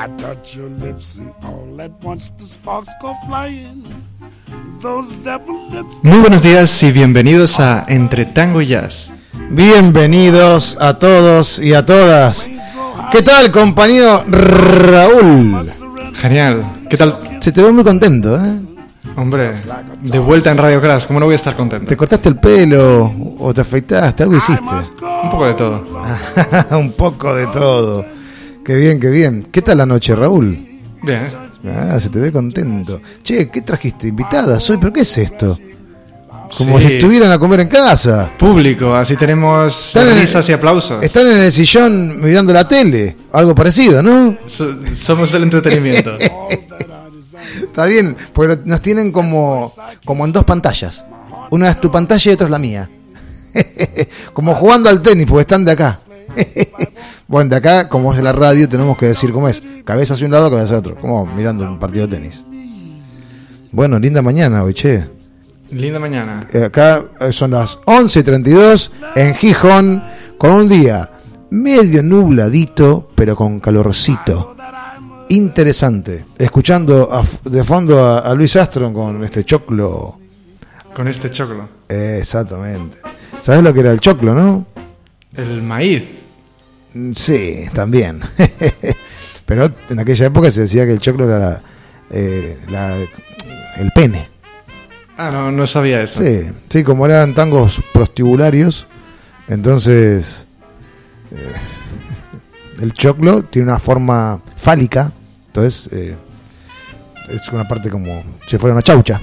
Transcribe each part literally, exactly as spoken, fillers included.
I touch your lips and all at once the sparks go flying. Those devil lips. Muy buenos días y bienvenidos a Entre Tango y Jazz. Bienvenidos a todos y a todas. ¿Qué tal, compañero Raúl? Genial. ¿Qué tal? Se te ve muy contento, ¿eh? Hombre, de vuelta en Radio Crash, ¿cómo no voy a estar contento? ¿Te cortaste el pelo o te afeitaste? ¿Algo hiciste? Un poco de todo. Un poco de todo. Qué bien, qué bien. ¿Qué tal la noche, Raúl? Bien. Ah, se te ve contento. Che, ¿qué trajiste? ¿Invitadas hoy? ¿Pero qué es esto? Como Sí. si estuvieran a comer en casa. Público, así tenemos Están en risas el- y aplausos. Están en el sillón mirando la tele. Algo parecido, ¿no? So- somos el entretenimiento. Está bien, porque nos tienen como, como en dos pantallas. Una es tu pantalla y otra es la mía. Como jugando al tenis, porque están de acá. Bueno, de acá, como es de la radio, tenemos que decir cómo es. Cabeza hacia un lado, cabeza hacia otro. Como mirando un partido de tenis. Bueno, linda mañana hoy, che. Linda mañana. Eh, Acá eh, son las once y treinta y dos en Gijón, con un día medio nubladito, pero con calorcito. Interesante. Escuchando a f- de fondo a, a Luis Astro con este choclo. Con este choclo. Eh, exactamente. ¿Sabes lo que era el choclo, no? El maíz. Mm, Sí, también. Pero en aquella época se decía que el choclo era la, eh, la- el pene. Ah, no, no sabía eso. Sí, sí, como eran tangos prostibularios, entonces eh, el choclo tiene una forma fálica, entonces eh, es una parte como si fuera una chaucha.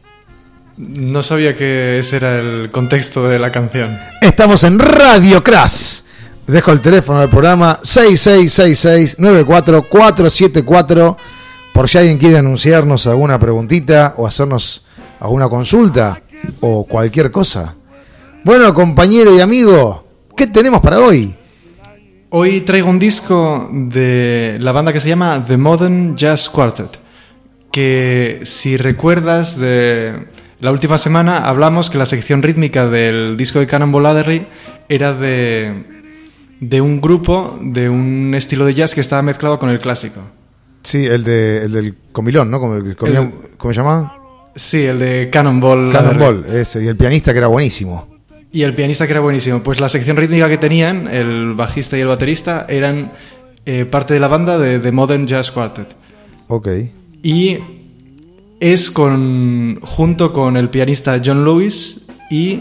No sabía que ese era el contexto de la canción. Estamos en Radio Crash. Dejo el teléfono del programa seis seis seis seis nueve cuatro cuatro siete cuatro por si alguien quiere anunciarnos alguna preguntita o hacernos alguna consulta o cualquier cosa. Bueno, compañero y amigo, ¿qué tenemos para hoy? Hoy traigo un disco de la banda que se llama The Modern Jazz Quartet, que si recuerdas de la última semana hablamos que la sección rítmica del disco de Cannonball Adderley era de, de un grupo, de un estilo de jazz que estaba mezclado con el clásico. Sí, el, de, el del comilón, ¿no? Como el, comía- El- ¿Cómo se llama? Sí, el de Cannonball Adderley. Cannonball, ese, y el pianista que era buenísimo. Y el pianista que era buenísimo. Pues la sección rítmica que tenían, el bajista y el baterista, eran eh, parte de la banda de The Modern Jazz Quartet. Ok. Y es con junto con el pianista John Lewis y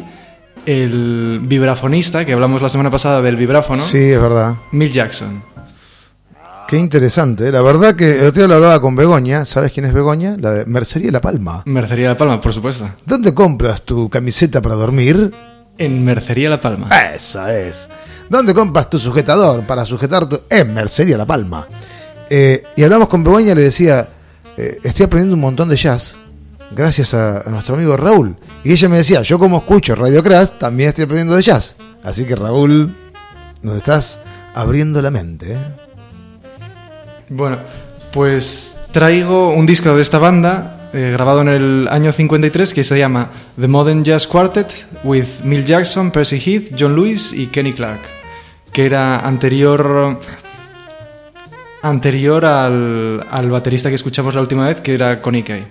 el vibrafonista, que hablamos la semana pasada del vibráfono, Sí, es verdad. Milt Jackson. Qué interesante. ¿eh? La verdad que el otro día lo hablaba con Begoña. ¿Sabes quién es Begoña? La de Mercería La Palma. Mercería La Palma, por supuesto. ¿Dónde compras tu camiseta para dormir? En Mercería La Palma. Esa es. ¿Dónde compras tu sujetador para sujetar tu... En Mercería La Palma. Eh, y hablamos con Begoña y le decía, eh, estoy aprendiendo un montón de jazz gracias a, a nuestro amigo Raúl. Y ella me decía, yo como escucho Radio Crash, también estoy aprendiendo de jazz. Así que Raúl, nos estás abriendo la mente, ¿eh? Bueno, pues traigo un disco de esta banda eh, grabado en el año cincuenta y tres que se llama The Modern Jazz Quartet with Milt Jackson, Percy Heath, John Lewis y Kenny Clark, que era anterior anterior al, al baterista que escuchamos la última vez, que era Connie Kay.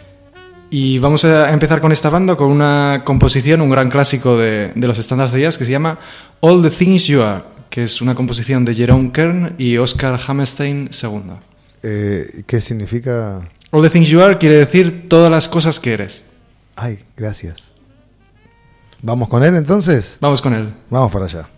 Y vamos a empezar con esta banda con una composición, un gran clásico de, de los estándares de jazz que se llama All the Things You Are, que es una composición de Jerome Kern y Oscar Hammerstein segundo. Eh, ¿Qué significa? All the Things You Are quiere decir todas las cosas que eres. Ay, gracias. ¿Vamos con él entonces? Vamos con él. Vamos para allá.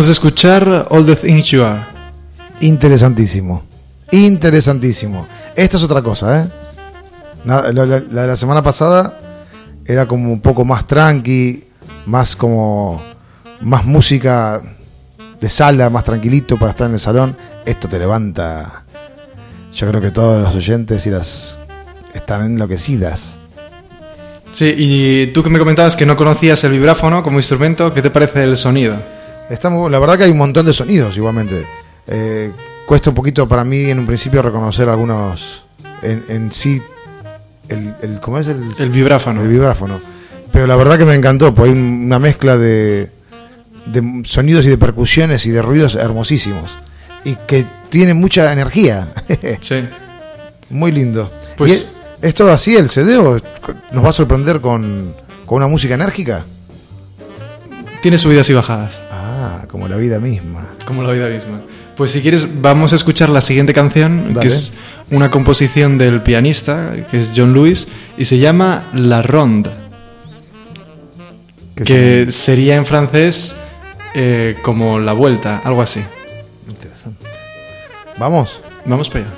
Acabamos de escuchar All the Things You Are. Interesantísimo. Interesantísimo. Esto es otra cosa, ¿eh? La, la, la de la semana pasada era como un poco más tranqui, más como más música de sala, más tranquilito para estar en el salón. Esto te levanta. Yo creo que todos los oyentes y las están enloquecidas. Sí, y tú que me comentabas que no conocías el vibráfono como instrumento, ¿qué te parece el sonido? Está muy, la verdad que hay un montón de sonidos igualmente. Eh, cuesta un poquito para mí en un principio reconocer algunos en, en sí el, el ¿cómo es el? El vibráfono. El vibráfono. Pero la verdad que me encantó, porque hay una mezcla de, de sonidos y de percusiones y de ruidos hermosísimos y que tiene mucha energía. Sí. Muy lindo. Pues, ¿Y es, es todo así el C D o nos va a sorprender con, con una música enérgica? Tiene subidas y bajadas. Ah, como la vida misma. Como la vida misma. Pues si quieres vamos a escuchar la siguiente canción. Dale. Que es una composición del pianista, que es John Lewis, y se llama La Ronde, que son? Sería en francés eh, como la vuelta, algo así. Interesante. ¿Vamos? Vamos para allá.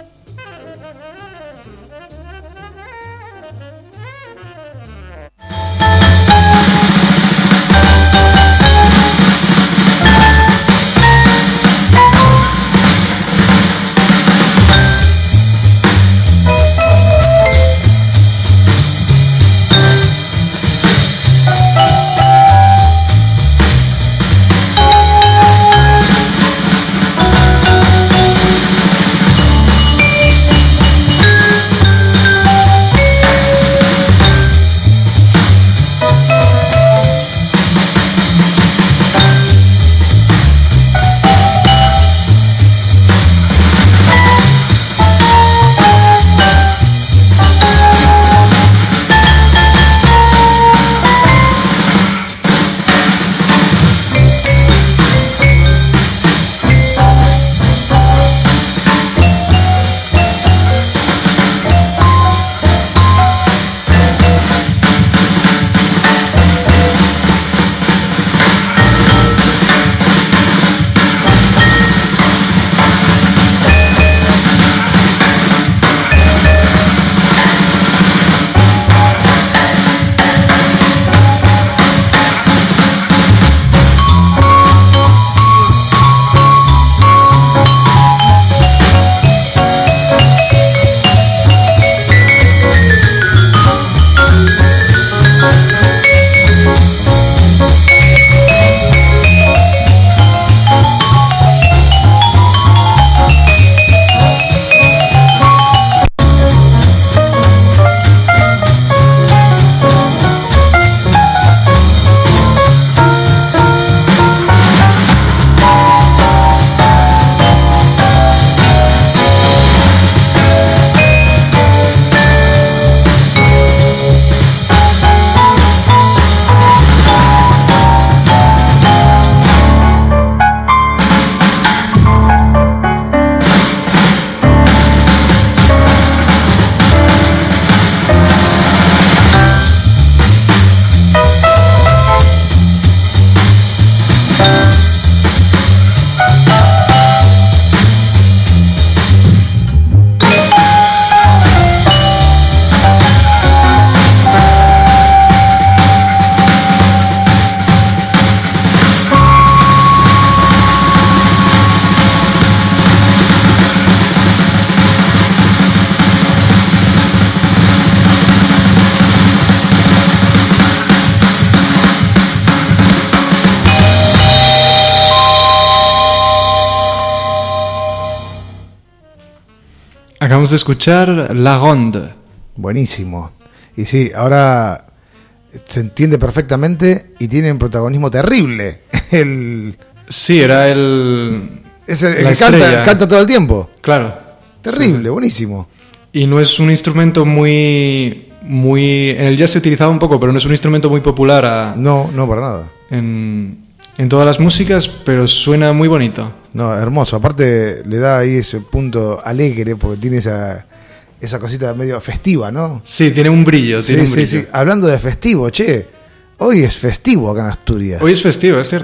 Acabamos de escuchar La Ronde. Buenísimo. Y sí, ahora se entiende perfectamente y tiene un protagonismo terrible. El... Sí, era el... Es el, el que canta, canta todo el tiempo. Claro. Terrible, sí. Buenísimo. Y no es un instrumento muy... muy en el jazz se utilizaba un poco, pero no es un instrumento muy popular. A, no, no, para nada. En, en todas las músicas, pero suena muy bonito. No, hermoso. Aparte le da ahí ese punto alegre porque tiene esa, esa cosita medio festiva, ¿no? Sí, tiene un brillo. Tiene sí, un brillo. Sí, sí. Hablando de festivo, che, hoy es festivo acá en Asturias. Hoy es festivo, es cierto.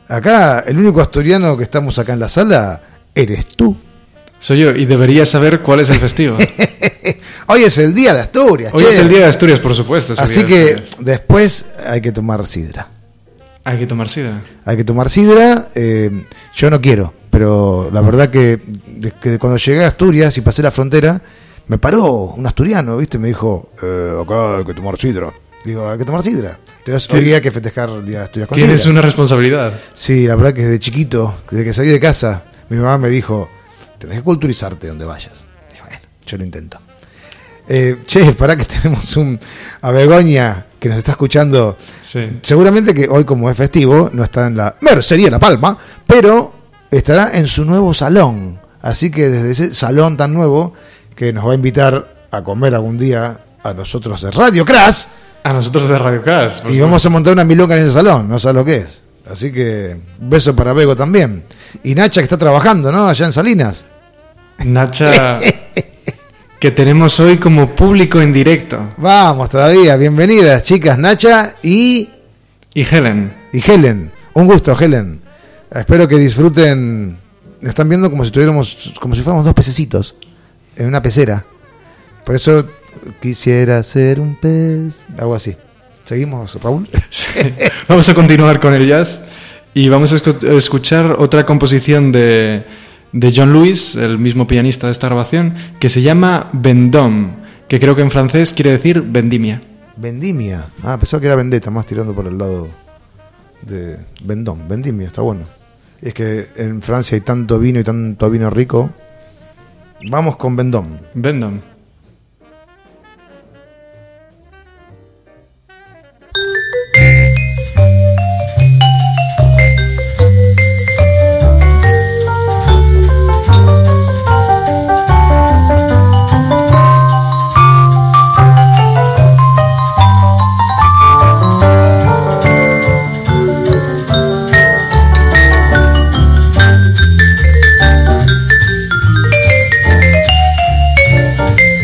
Acá, el único asturiano que estamos acá en la sala, eres tú. Soy yo, y deberías saber cuál es el festivo. Hoy es el día de Asturias. Hoy che. es el día de Asturias, por supuesto. es el Así día de que Asturias. después hay que tomar sidra. Hay que tomar sidra. Hay que tomar sidra. Eh, yo no quiero, pero la verdad que, de, que cuando llegué a Asturias y pasé la frontera, me paró un asturiano, ¿viste? Me dijo, eh, acá hay que tomar sidra. Digo, hay que tomar sidra. Entonces hoy hay que festejar el día de Asturias con Tienes sidra. una responsabilidad. Sí, la verdad que desde chiquito, desde que salí de casa, mi mamá me dijo, tenés que culturizarte donde vayas. Y bueno, yo lo intento. Eh, che, pará que tenemos un a Begoña que nos está escuchando. Sí. Seguramente que hoy, como es festivo, no está en la Mercería La Palma, pero estará en su nuevo salón. Así que desde ese salón tan nuevo, que nos va a invitar a comer algún día a nosotros de Radio Crash. A nosotros de Radio Crash. Y vamos a montar una milonga en ese salón, no sabes lo que es. Así que un beso para Bego también. Y Nacha, que está trabajando, ¿no? Allá en Salinas. Nacha, que tenemos hoy como público en directo. Vamos todavía, bienvenidas chicas, Nacha y, Y Helen. y Helen. Un gusto, Helen. Espero que disfruten. Nos están viendo como si tuviéramos, como si fuéramos dos pececitos en una pecera. Por eso quisiera ser un pez, algo así. ¿Seguimos, Raúl? Sí. Vamos a continuar con el jazz y vamos a escu- escuchar otra composición de, de John Lewis, el mismo pianista de esta grabación, que se llama Vendôme, que creo que en francés quiere decir vendimia. Vendimia. Ah, pensaba que era vendetta, más tirando por el lado de Vendôme. Vendimia, está bueno. Es que en Francia hay tanto vino y tanto vino rico. Vamos con Vendôme. Vendôme. Thank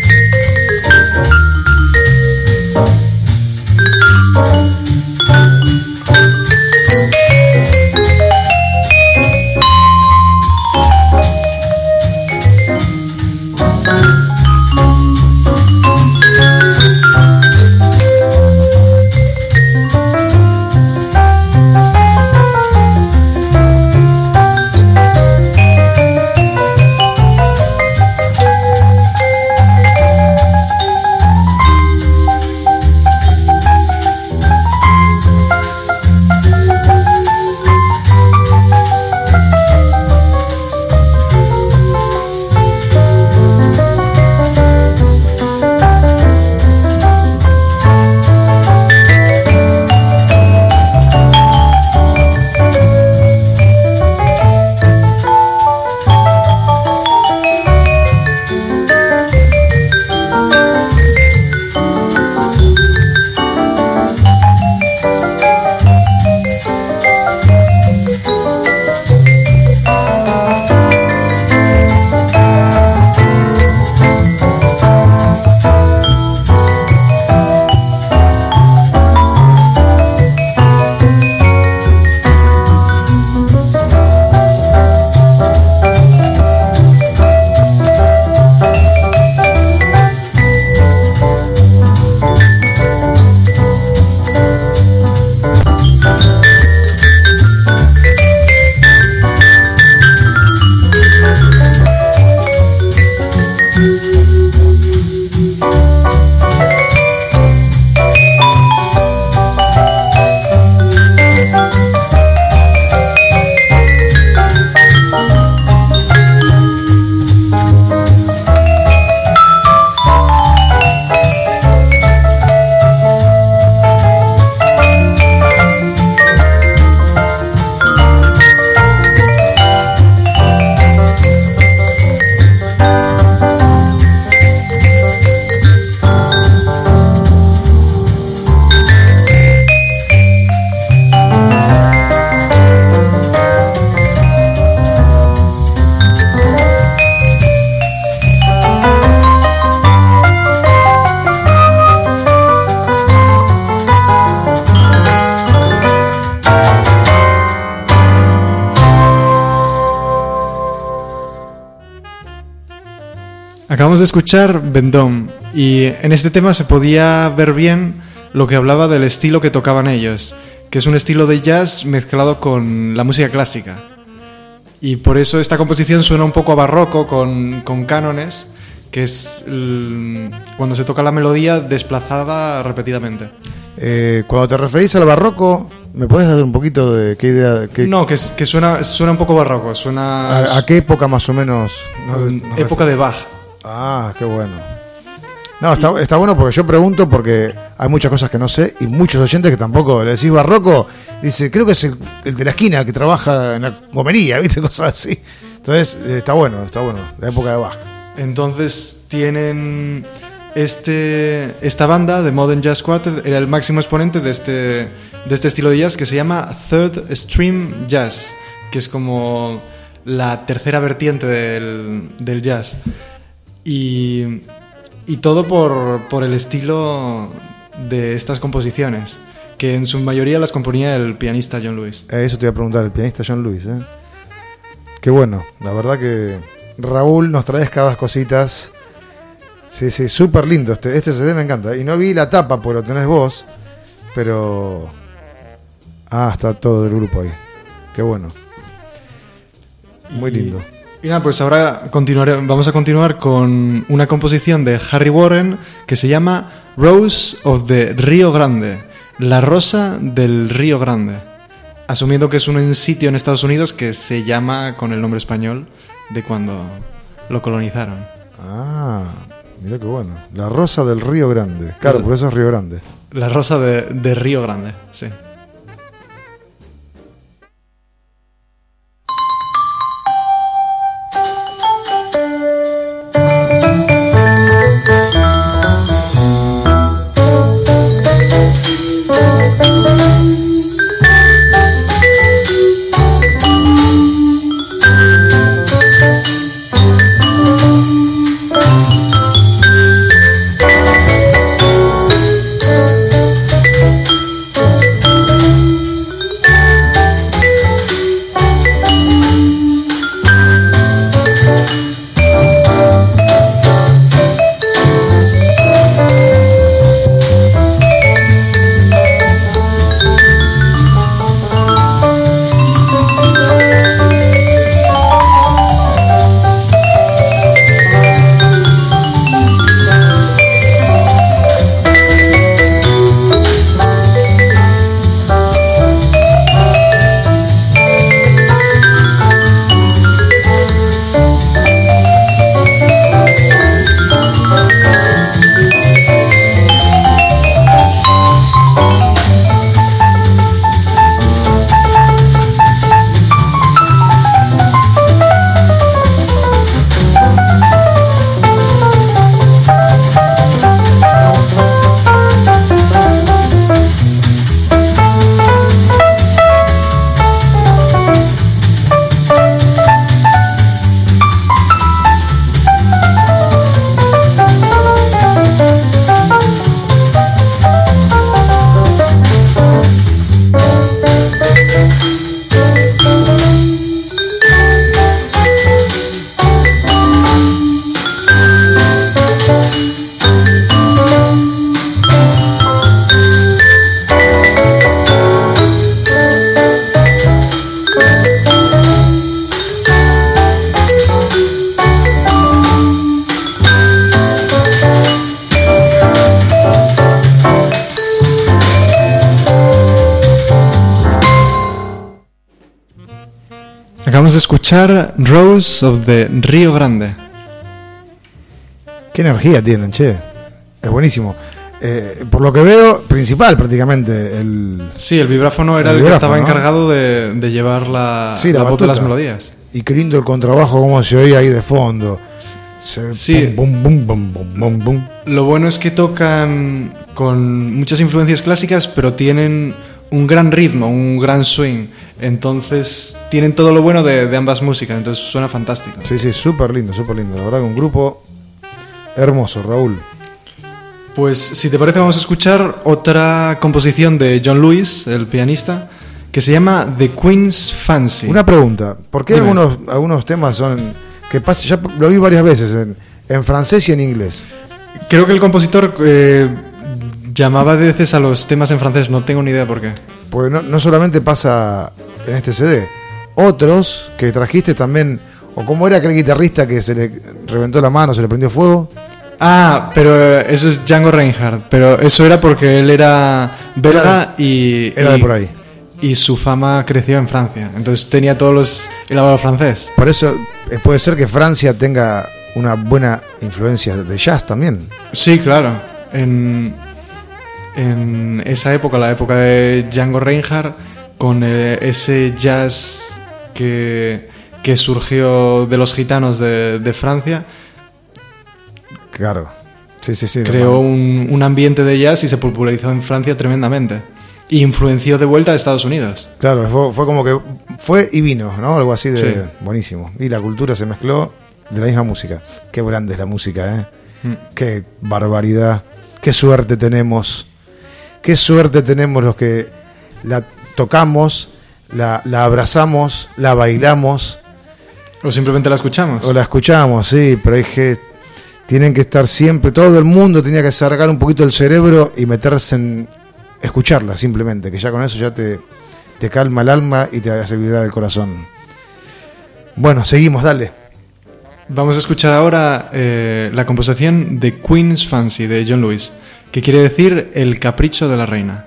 Acabamos de escuchar Vendôme y en este tema se podía ver bien lo que hablaba del estilo que tocaban ellos, que es un estilo de jazz mezclado con la música clásica. Y por eso esta composición suena un poco a barroco, con, con cánones, que es el, cuando se toca la melodía desplazada repetidamente. Eh, cuando te referís al barroco, ¿me puedes dar un poquito de qué idea? Qué... No, que, que suena, suena un poco barroco. Suena ¿A, ¿A qué época más o menos? No, no época de Bach. Ah, qué bueno. No, está, está bueno porque yo pregunto porque hay muchas cosas que no sé y muchos oyentes que tampoco. Le decís barroco, dice, creo que es el, el de la esquina que trabaja en la gomería, ¿viste? Cosas así. Entonces, eh, está bueno, está bueno, la época de Bach. Entonces tienen este esta banda de Modern Jazz Quartet, era el máximo exponente de este de este estilo de jazz que se llama Third Stream Jazz, que es como la tercera vertiente del, del jazz. Y, y todo por, por el estilo de estas composiciones, que en su mayoría las componía el pianista John Lewis. Eh, eso te iba a preguntar, el pianista John Lewis, ¿eh? Qué bueno, la verdad que Raúl nos traes cada cositas. Sí, sí, súper lindo. Este, este C D me encanta. Y no vi la tapa, porque lo tenés vos, pero... Ah, está todo el grupo ahí. Qué bueno. Muy y... lindo. Y nada, pues ahora continuaré, vamos a continuar con una composición de Harry Warren que se llama Rose of the Rio Grande, la rosa del Río Grande, asumiendo que es un sitio en Estados Unidos que se llama con el nombre español de cuando lo colonizaron. Ah, mira qué bueno. La rosa del Río Grande. Claro, por eso es Río Grande. La rosa de, de Río Grande, sí. Acabamos de escuchar Rose of the Río Grande. Qué energía tienen, che. Es buenísimo. Eh, por lo que veo, principal prácticamente. El... Sí, el vibráfono era el, el vibráfono, que estaba, ¿no?, encargado de, de llevar la, sí, la, la voz de las melodías. Y qué lindo el contrabajo, como se oía ahí de fondo. Se... Sí. Bum, bum, bum, bum, bum, bum. Lo bueno es que tocan con muchas influencias clásicas, pero tienen un gran ritmo, un gran swing. Entonces tienen todo lo bueno de, de ambas músicas. Entonces suena fantástico. Sí, sí, súper lindo, súper lindo. La verdad que un grupo hermoso, Raúl. Pues si te parece vamos a escuchar otra composición de John Lewis, el pianista, que se llama The Queen's Fancy. Una pregunta, ¿por qué algunos, algunos temas son que pasa, ya lo vi varias veces en, en francés y en inglés. Creo que el compositor eh, llamaba a veces a los temas en francés, no tengo ni idea por qué. Porque no, no solamente pasa en este C D, otros que trajiste también, o como era aquel guitarrista que se le reventó la mano, se le prendió fuego. Ah, pero eso es Django Reinhardt, pero eso era porque él era belga y... Era y, de por ahí. Y su fama creció en Francia, entonces tenía todos los... el hablaba francés. Por eso eh, puede ser que Francia tenga una buena influencia de jazz también. Sí, claro. En, en esa época, la época de Django Reinhardt, con eh, ese jazz que, que surgió de los gitanos de, de Francia... Claro, sí, sí, sí. Creó un, un ambiente de jazz y se popularizó en Francia tremendamente. Y influenció de vuelta a Estados Unidos. Claro, fue, fue como que fue y vino, ¿no? Algo así de sí. Buenísimo. Y la cultura se mezcló de la misma música. Qué grande es la música, ¿eh? Mm. Qué barbaridad. Qué suerte tenemos. Qué suerte tenemos los que la tocamos, la, la abrazamos, la bailamos. O simplemente la escuchamos. O la escuchamos, sí, pero hay que... Tienen que estar siempre, todo el mundo tenía que sacar un poquito el cerebro y meterse en escucharla simplemente, que ya con eso ya te, te calma el alma y te hace vibrar el corazón. Bueno, seguimos, dale. Vamos a escuchar ahora eh, la composición de Queen's Fancy de John Lewis, que quiere decir el capricho de la reina.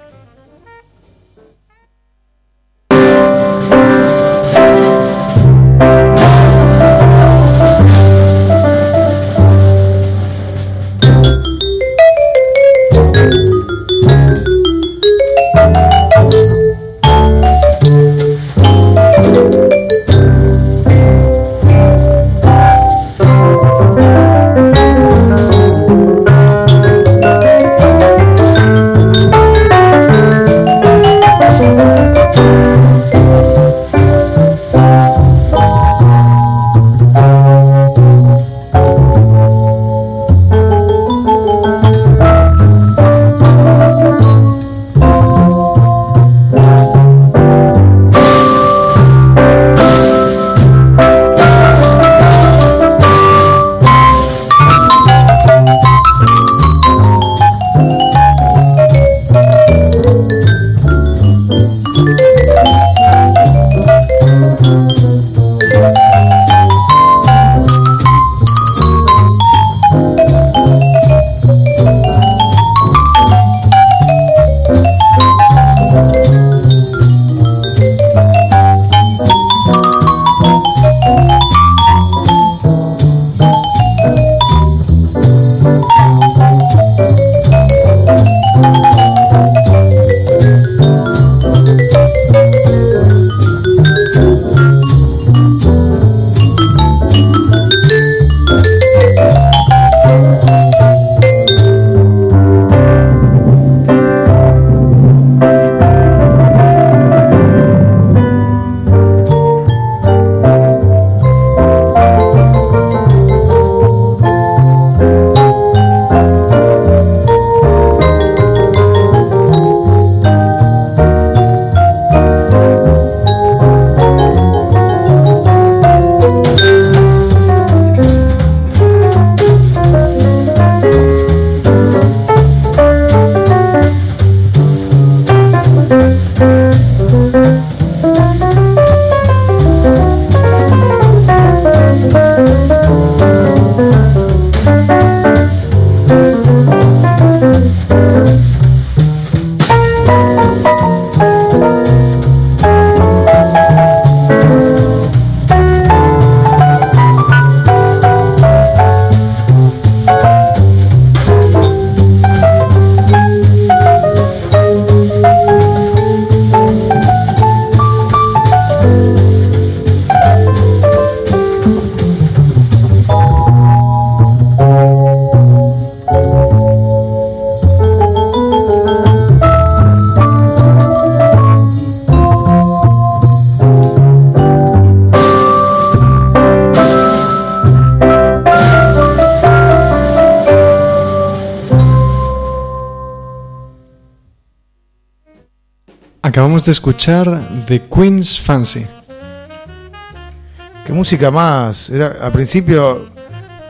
Acabamos de escuchar The Queen's Fancy. Qué música más. Era, al principio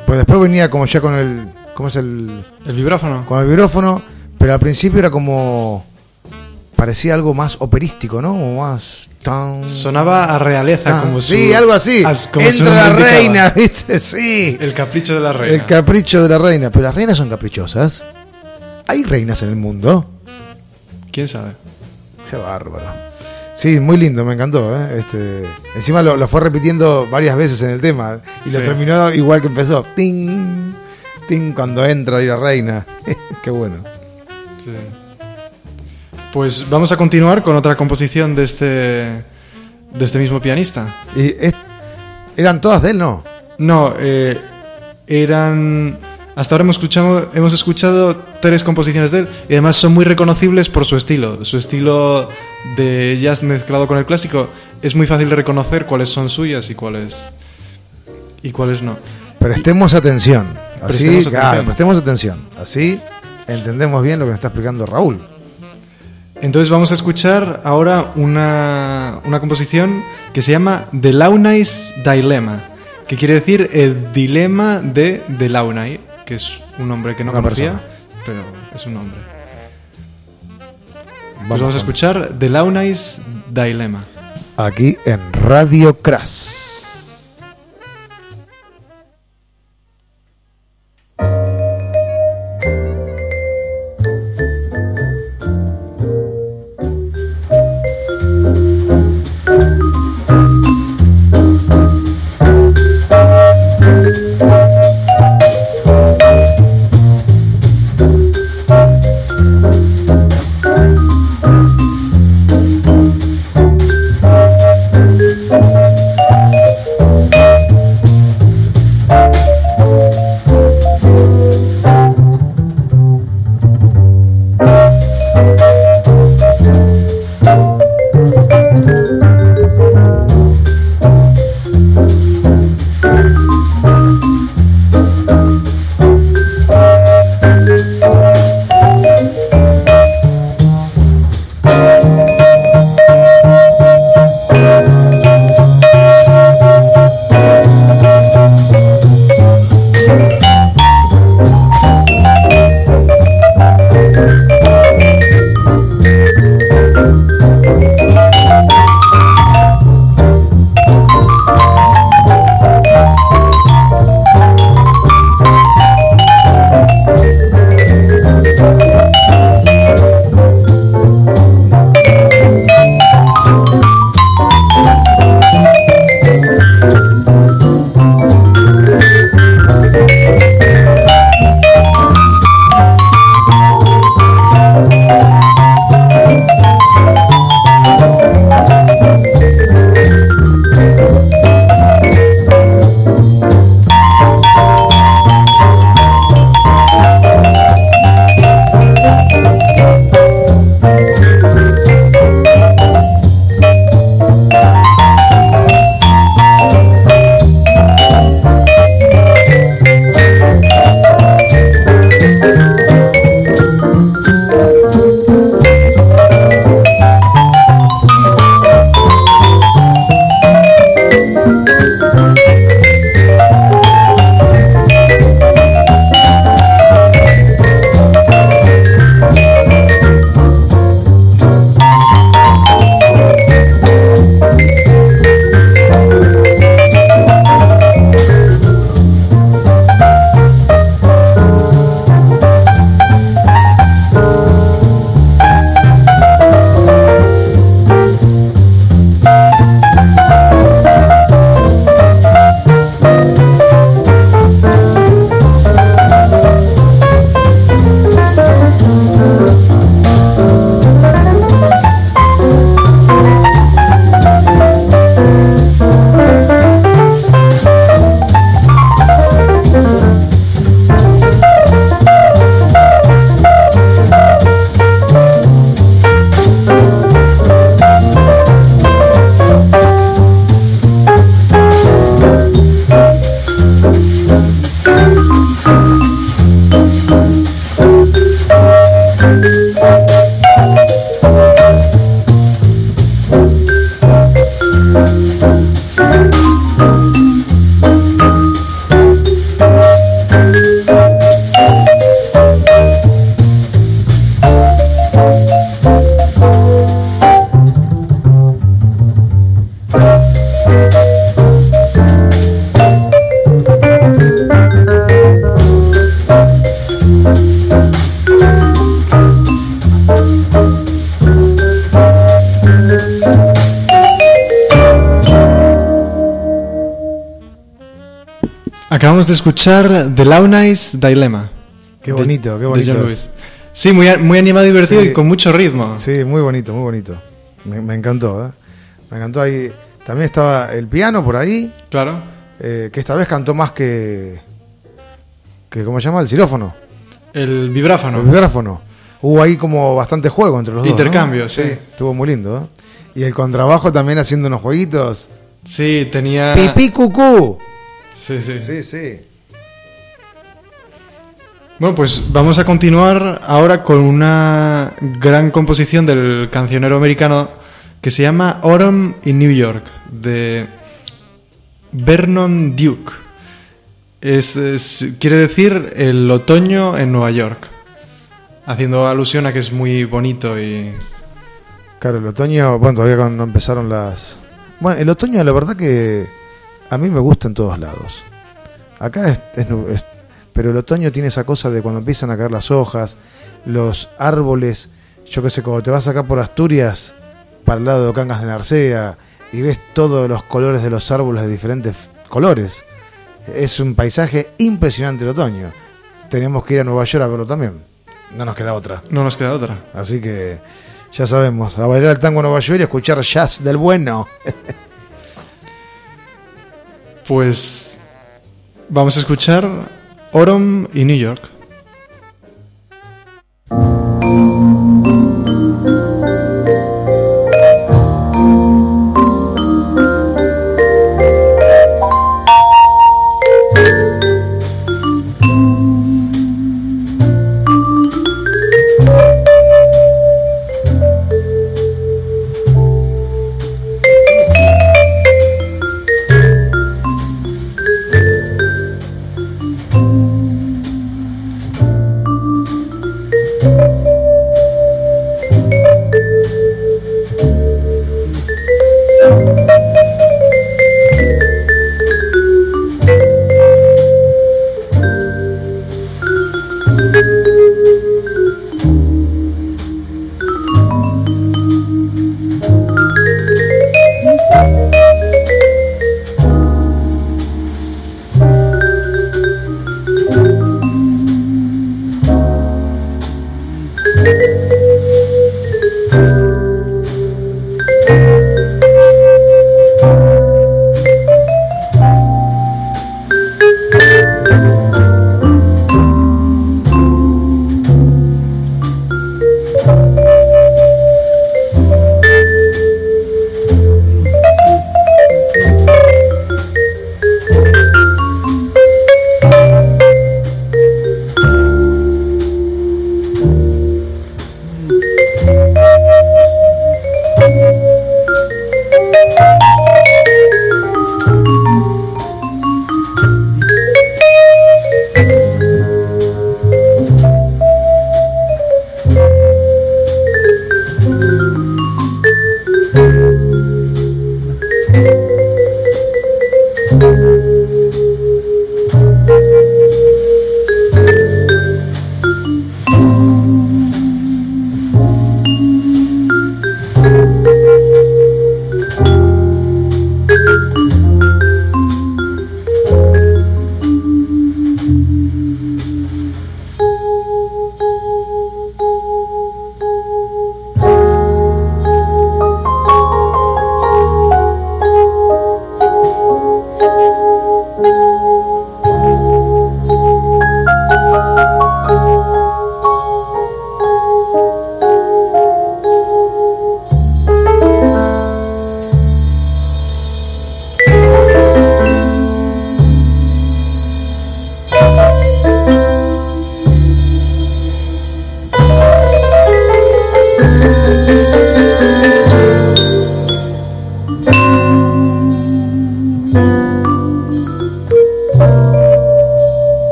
Pues después venía como ya con el... ¿Cómo es el...? El vibráfono. Con el vibráfono, pero al principio era como... Parecía algo más operístico, ¿no? Como más... Tan, Sonaba a realeza, tan, como su... Sí, algo así. As, como Entra la reina, ¿viste? Sí. El capricho de la reina. El capricho de la reina. Pero las reinas son caprichosas. ¿Hay reinas en el mundo? ¿Quién sabe? Qué bárbaro. Sí, muy lindo, me encantó. ¿eh? Este, encima lo, lo fue repitiendo varias veces en el tema. Y sí. Lo terminó igual que empezó. ¡Ting! ¡Ting! Cuando entra la reina. Qué bueno. Sí. Pues vamos a continuar con otra composición de este de este mismo pianista. ¿Y es, eran todas de él, no? No, eh, eran... Hasta ahora hemos escuchado, hemos escuchado tres composiciones de él y además son muy reconocibles por su estilo. Su estilo de jazz mezclado con el clásico es muy fácil de reconocer cuáles son suyas y cuáles y cuáles no. Prestemos atención. Así, prestemos atención. Claro, prestemos atención. Así entendemos bien lo que nos está explicando Raúl. Entonces vamos a escuchar ahora una, una composición que se llama Delaunay's Dilemma, que quiere decir el dilema de Delaunay, que es un nombre que no una conocía, persona. Pero es un nombre. Vamos, pues vamos a escuchar Delaunay's Dilemma. Aquí en Radio Crash. Acabamos de escuchar The Launay's Dilemma. Qué bonito, de, qué bonito. De John Lewis. Sí, muy, muy animado, divertido sí. Y con mucho ritmo. Sí, muy bonito, muy bonito. Me, me encantó, ¿eh? Me encantó ahí. También estaba el piano por ahí. Claro. Eh, que esta vez cantó más que... que ¿cómo se llama? El xilófono. El vibráfono. El vibráfono. Hubo ahí como bastante juego entre los dos. Intercambio, ¿no? sí. sí. Estuvo muy lindo, ¿eh? Y el contrabajo también haciendo unos jueguitos. Sí, tenía... ¡Pipí cucú! Sí, sí. Sí, sí. Bueno, pues vamos a continuar ahora con una gran composición del cancionero americano que se llama Autumn in New York, de Vernon Duke. Es, es, quiere decir el otoño en Nueva York, haciendo alusión a que es muy bonito y... Claro, el otoño, bueno, todavía cuando empezaron las... Bueno, el otoño la verdad que a mí me gusta en todos lados. Acá es, es, es... Pero el otoño tiene esa cosa de cuando empiezan a caer las hojas, los árboles, yo qué sé, cuando te vas acá por Asturias, para el lado de Cangas de Narcea, y ves todos los colores de los árboles de diferentes colores. Es un paisaje impresionante el otoño. Tenemos que ir a Nueva York a verlo también. No nos queda otra. No nos queda otra. Así que ya sabemos, a bailar el tango en Nueva York y a escuchar jazz del bueno. Pues vamos a escuchar Autumn in New York.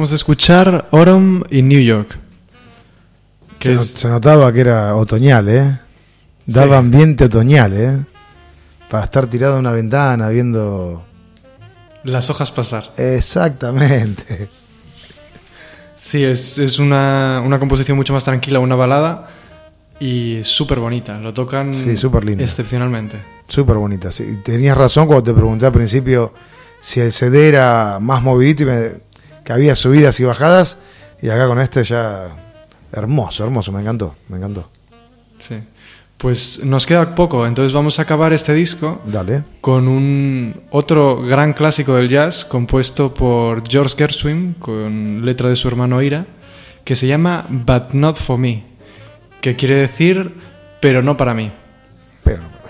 vamos a escuchar Autumn in New York. Se, Que no- es, se notaba que era otoñal, ¿eh? Daba Sí. ambiente otoñal, ¿eh? Para estar tirado en una ventana viendo... las hojas pasar. Exactamente. Sí, es, es una, una composición mucho más tranquila, una balada y súper bonita. Lo tocan Sí, súper linda. excepcionalmente. Súper bonita. Sí, tenías razón cuando te pregunté al principio si el C D era más movidito y me- que había subidas y bajadas. Y acá con este ya... Hermoso, hermoso. Me encantó, me encantó. Sí. Pues nos queda poco, entonces vamos a acabar este disco Dale. con un otro gran clásico del jazz compuesto por George Gershwin con letra de su hermano Ira, que se llama But Not For Me, que quiere decir pero no para mí. Pero no,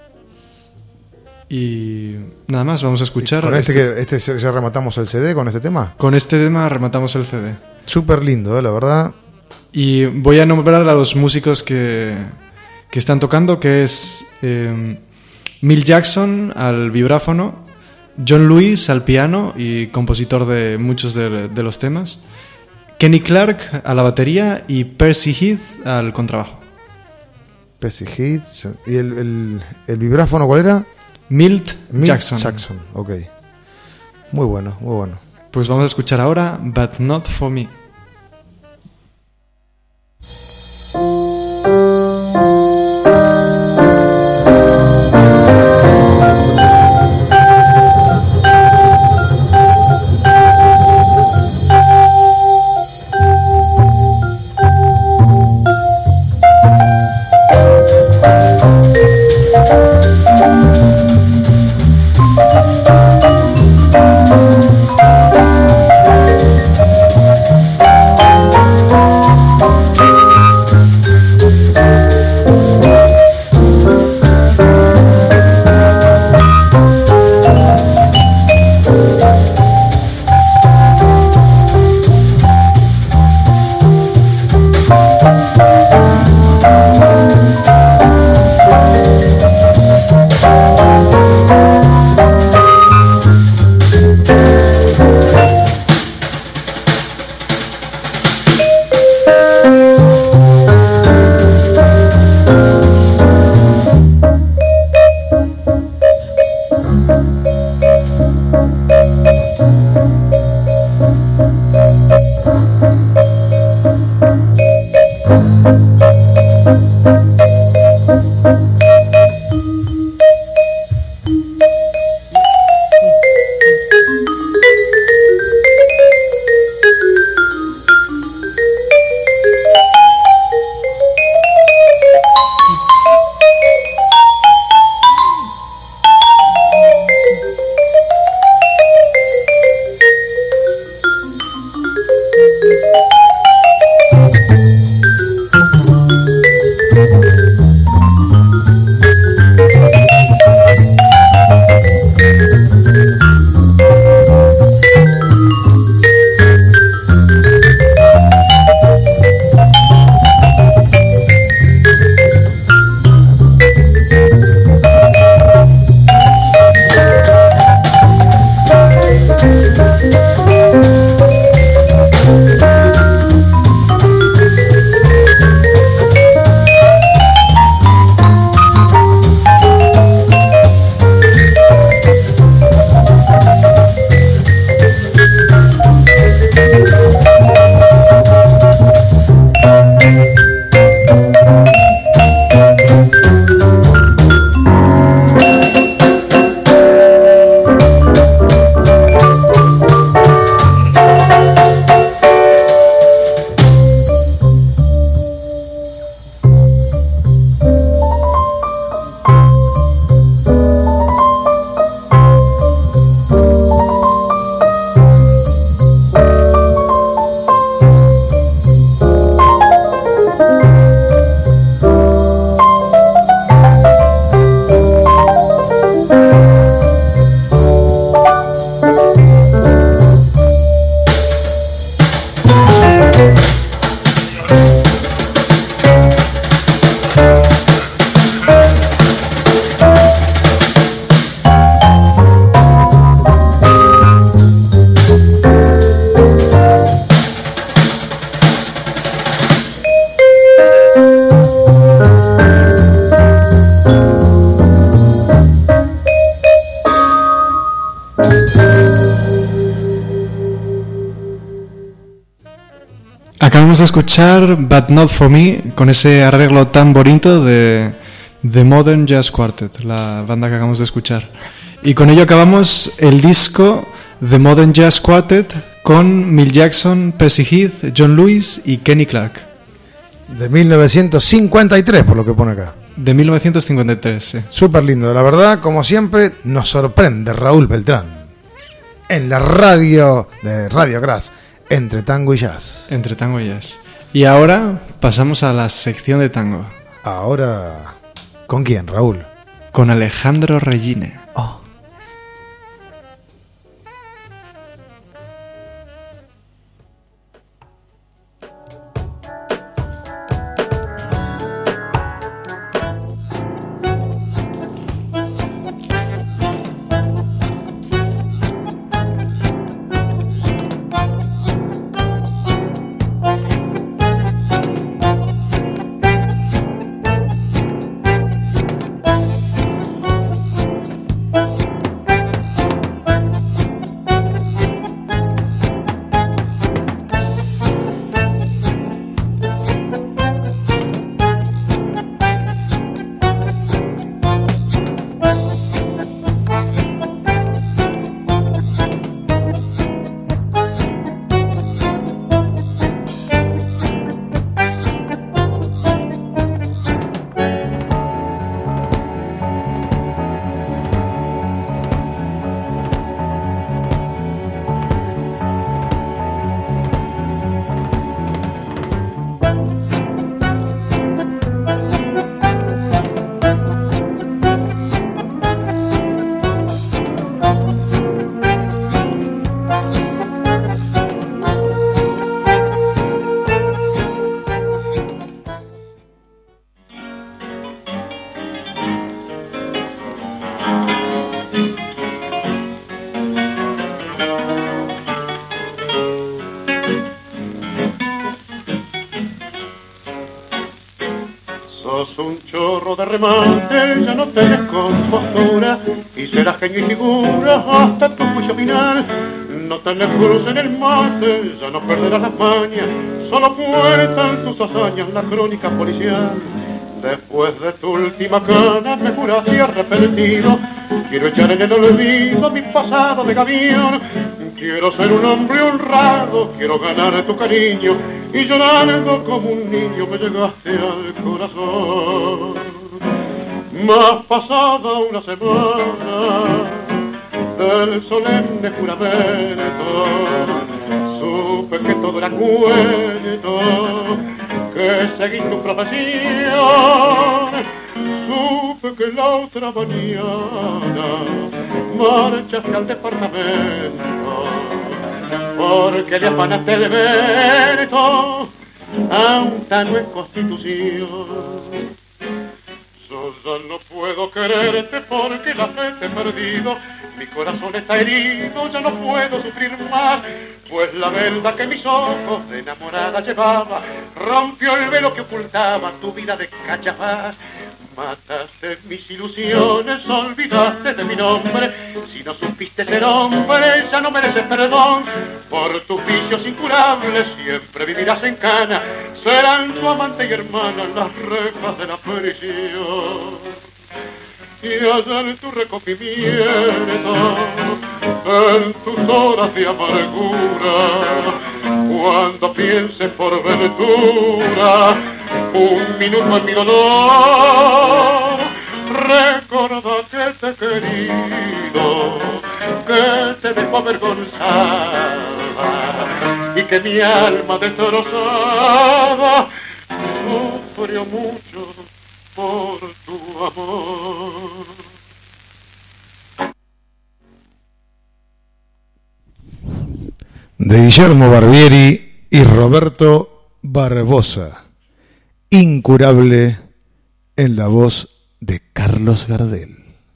Y nada más, vamos a escuchar. con este, este- que, este se- ya rematamos el C D con este tema. Con este tema rematamos el C D. Súper lindo, ¿eh? La verdad. Y voy a nombrar a los músicos que, que están tocando, que es eh, Milt Jackson al vibráfono, John Lewis al piano y compositor de muchos de, de los temas, Kenny Clark a la batería y Percy Heath al contrabajo. Percy Heath. ¿Y el, el, el vibráfono cuál era? Milt, Milt Jackson. Jackson, ok. Muy bueno, muy bueno. Pues vamos a escuchar ahora But Not For Me. Acabamos de escuchar But Not For Me con ese arreglo tan bonito de The Modern Jazz Quartet, la banda que acabamos de escuchar. Y con ello acabamos el disco The Modern Jazz Quartet con Milt Jackson, Percy Heath, John Lewis y Kenny Clark. De mil novecientos cincuenta y tres, por lo que pone acá. De mil novecientos cincuenta y tres, sí. Súper lindo, la verdad, como siempre, nos sorprende Raúl Beltrán. En la radio de Radio Gras. Entre tango y jazz. Entre tango y jazz. Y ahora pasamos a la sección de tango. Ahora, ¿con quién, Raúl? Con Alejandro Regine. Oh. Remate, ya no tenés compostura y serás genio y figura hasta tu juicio final. No tenés cruz en el mate, ya no perderás las mañas, solo cuentan tus hazañas la crónica policial. Después de tu última cana me juras y arrepentido, quiero echar en el olvido mi pasado de gavión. Quiero ser un hombre honrado, quiero ganar tu cariño y llorando como un niño me llegaste al corazón. Más pasada una semana del solemne juramento, supe que todo era cuento, que seguí tu profesión. Supe que la otra mañana marchaste al departamento, porque le afanaste el evento a un tano en Constitución. Yo ya no puedo quererte porque la fe te he perdido, mi corazón está herido, ya no puedo sufrir más, pues la verdad que mis ojos de enamorada llevaba rompió el velo que ocultaba tu vida de cachafaz. Mataste mis ilusiones, olvidaste de mi nombre, si no supiste ser hombre ya no mereces perdón. Por tus vicios incurables siempre vivirás en cana, serán tu amante y hermana las rejas de la prisión. Y allá en tu recogimiento, en tus horas de amargura, cuando pienses por ventura un minuto en mi dolor, recuerda que te he querido, que te dejo avergonzada y que mi alma destrozada sufrió mucho por tu amor. De Guillermo Barbieri y Roberto Barbosa, Incurable, en la voz de Carlos Gardel.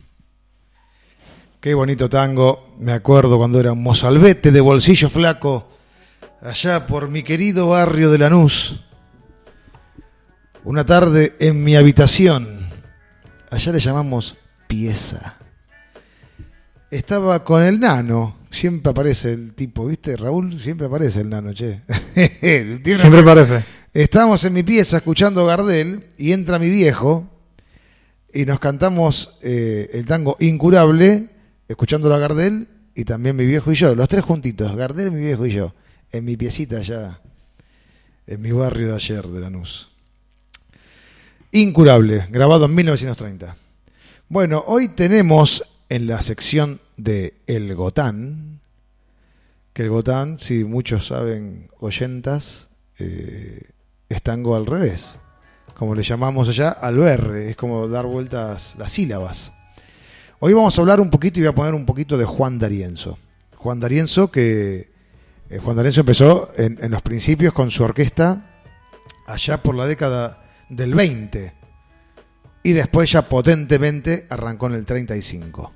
Qué bonito tango, me acuerdo cuando era un mozalbete de bolsillo flaco, allá por mi querido barrio de Lanús. Una tarde en mi habitación, allá le llamamos pieza. Estaba con el nano, Siempre aparece el tipo, ¿viste? Raúl, siempre aparece el nano, che. Siempre aparece. Estábamos en mi pieza escuchando Gardel y entra mi viejo y nos cantamos eh, el tango Incurable, escuchándolo a Gardel y también mi viejo y yo, los tres juntitos, Gardel, mi viejo y yo, en mi piecita allá, en mi barrio de ayer de Lanús. Incurable, grabado en mil novecientos treinta. Bueno, hoy tenemos en la sección de El Gotán, que el Gotán, si muchos saben, oyentas, eh, es tango al revés, como le llamamos allá, al R, es como dar vueltas las sílabas. Hoy vamos a hablar un poquito y voy a poner un poquito de Juan D'Arienzo. Juan D'Arienzo que eh, Juan D'Arienzo empezó en, en los principios con su orquesta allá por la década del veinte y después ya potentemente arrancó en el treinta y cinco.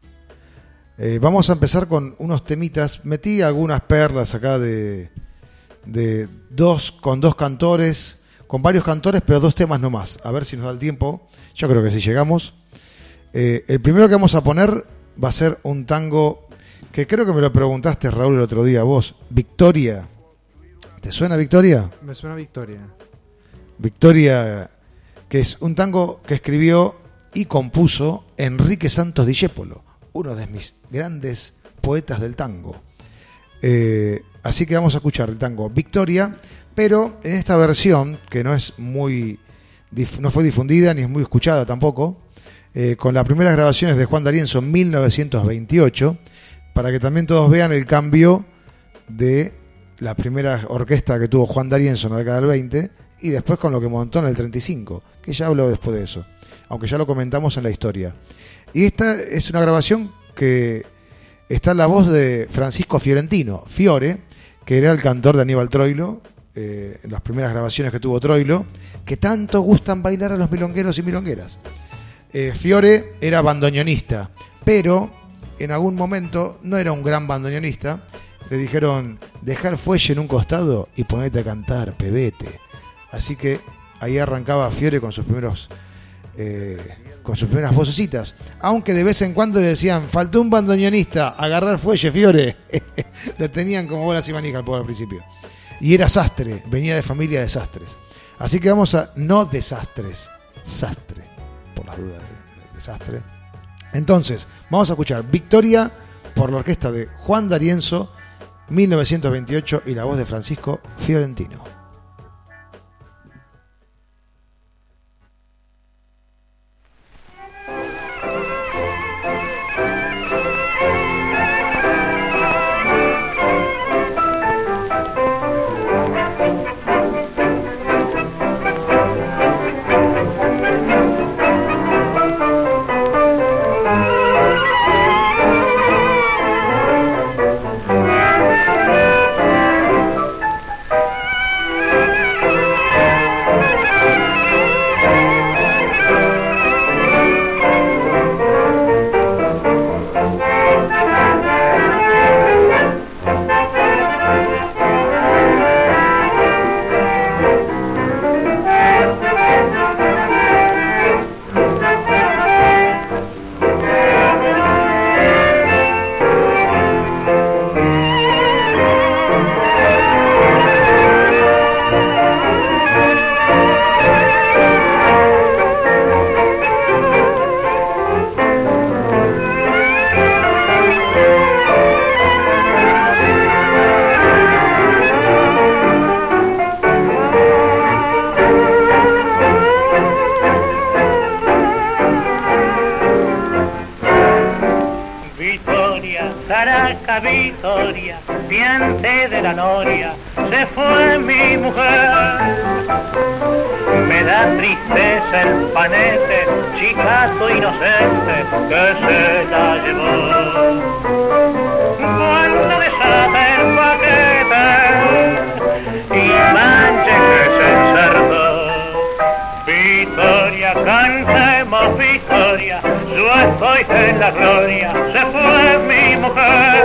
Eh, vamos a empezar con unos temitas. Metí algunas perlas acá de, de dos, con dos cantores, con varios cantores, pero dos temas nomás. A ver si nos da el tiempo. Yo creo que sí llegamos. Eh, el primero que vamos a poner va a ser un tango que creo que me lo preguntaste, Raúl, el otro día. Vos, Victoria. ¿Te suena Victoria? Me suena Victoria. Victoria, que es un tango que escribió y compuso Enrique Santos Discépolo, uno de mis grandes poetas del tango. Eh, así que vamos a escuchar el tango Victoria, pero en esta versión, que no es muy, no fue difundida ni es muy escuchada tampoco, eh, con las primeras grabaciones de Juan D'Arienzo en mil novecientos veintiocho, para que también todos vean el cambio de la primera orquesta que tuvo Juan D'Arienzo en la década del veinte y después con lo que montó en el treinta y cinco, que ya hablo después de eso, aunque ya lo comentamos en la historia. Y esta es una grabación que está en la voz de Francisco Fiorentino, Fiore, que era el cantor de Aníbal Troilo, eh, en las primeras grabaciones que tuvo Troilo, que tanto gustan bailar a los milongueros y milongueras. Eh, Fiore era bandoneonista, pero en algún momento no era un gran bandoneonista. Le dijeron, dejar fuelle en un costado y ponete a cantar, pebete. Así que ahí arrancaba Fiore con sus primeros... Eh, con sus primeras vocecitas, aunque de vez en cuando le decían, faltó un bandoneonista, agarrar fuelle, Fiore. Lo tenían como bolas y manija al pobre al principio. Y era sastre, venía de familia de sastres. Así que vamos a, no desastres, sastre, por las dudas de, de desastre. Entonces, vamos a escuchar Victoria por la orquesta de Juan D'Arienzo, mil novecientos veintiocho, y la voz de Francisco Fiorentino. Victoria, diente de la noria, se fue mi mujer. Me da tristeza el panete, chicazo inocente, que se la llevó. Cuando desata el paquete y manche que se encerró. Victoria, cantemos Victoria, yo estoy en la gloria, se fue mi mujer.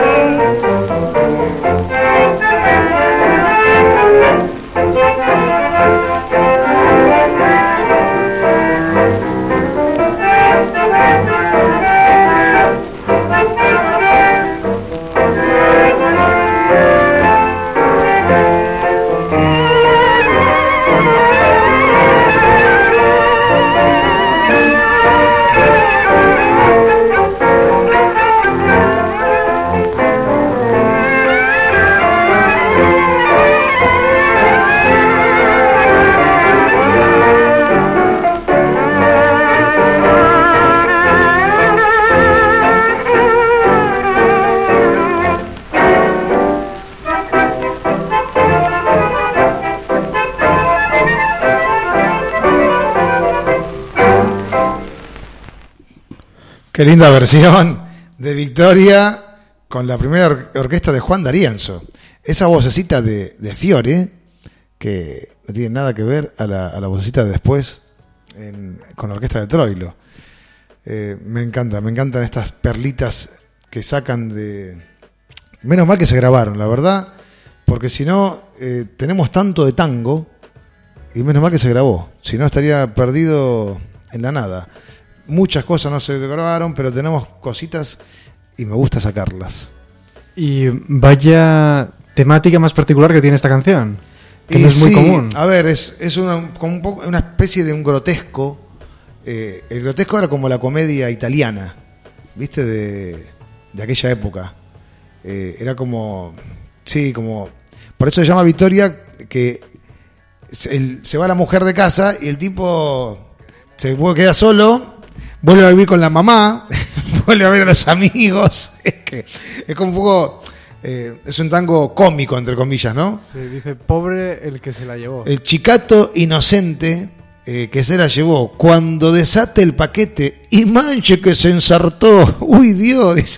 Qué linda versión de Victoria con la primera or- orquesta de Juan D'Arienzo. Esa vocecita de, de Fiore, que no tiene nada que ver a la, a la vocecita de después en, con la orquesta de Troilo. Eh, me encanta, me encantan estas perlitas que sacan de... Menos mal que se grabaron, la verdad, porque si no, eh, tenemos tanto de tango, y menos mal que se grabó, si no estaría perdido en la nada. Muchas cosas no se grabaron, pero tenemos cositas y me gusta sacarlas. Y vaya temática más particular que tiene esta canción, que y no es muy sí, común. A ver, es, es una, como un poco, una especie de un grotesco. Eh, el grotesco era como la comedia italiana, ¿viste? De, de aquella época. Eh, era como... Sí, como... Por eso se llama Victoria, que se, el, se va la mujer de casa y el tipo se queda solo... Vuelve a vivir con la mamá, vuelve a ver a los amigos. Es que es como un poco. Eh, es un tango cómico, entre comillas, ¿no? Sí, dice, pobre el que se la llevó. El chicato inocente eh, que se la llevó, cuando desate el paquete y manche que se ensartó. Uy, Dios, dice.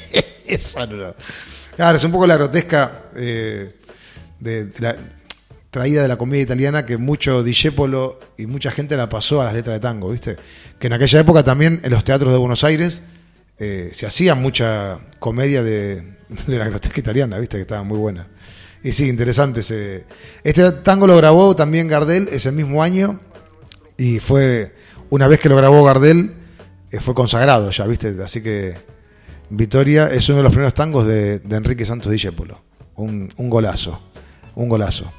Eso no. Claro, es un poco la grotesca eh, de, de la, traída de la comedia italiana que mucho Discepolo y mucha gente la pasó a las letras de tango, ¿viste? Que en aquella época también en los teatros de Buenos Aires eh, se hacía mucha comedia de, de la grotesca italiana, ¿viste? Que estaba muy buena. Y sí, interesante. Ese, este tango lo grabó también Gardel ese mismo año y fue, una vez que lo grabó Gardel, eh, fue consagrado ya, ¿viste? Así que Victoria es uno de los primeros tangos de, de Enrique Santos Discepolo. Un, un golazo, un golazo.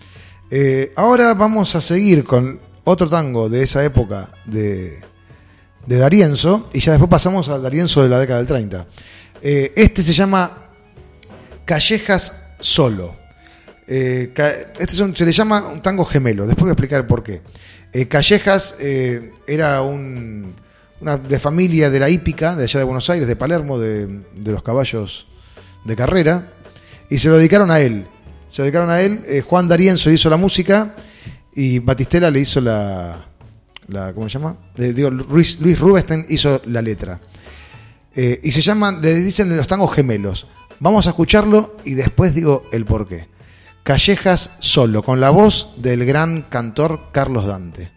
Eh, ahora vamos a seguir con otro tango de esa época de, de D'Arienzo y ya después pasamos al D'Arienzo de la década del treinta. Eh, este se llama Callejas Solo. Eh, este es un, se le llama un tango gemelo, después voy a explicar por qué. Eh, Callejas eh, era un, una de familia de la hípica de allá de Buenos Aires, de Palermo, de, de los caballos de carrera, y se lo dedicaron a él. Se lo dedicaron a él. Eh, Juan D'Arienzo hizo la música y Batistela le hizo la, la ¿cómo se llama? Eh, digo, Luis, Luis Rubinstein hizo la letra. Eh, y se llaman, le dicen los tangos gemelos. Vamos a escucharlo y después digo el porqué. Callejas Solo, con la voz del gran cantor Carlos Dante.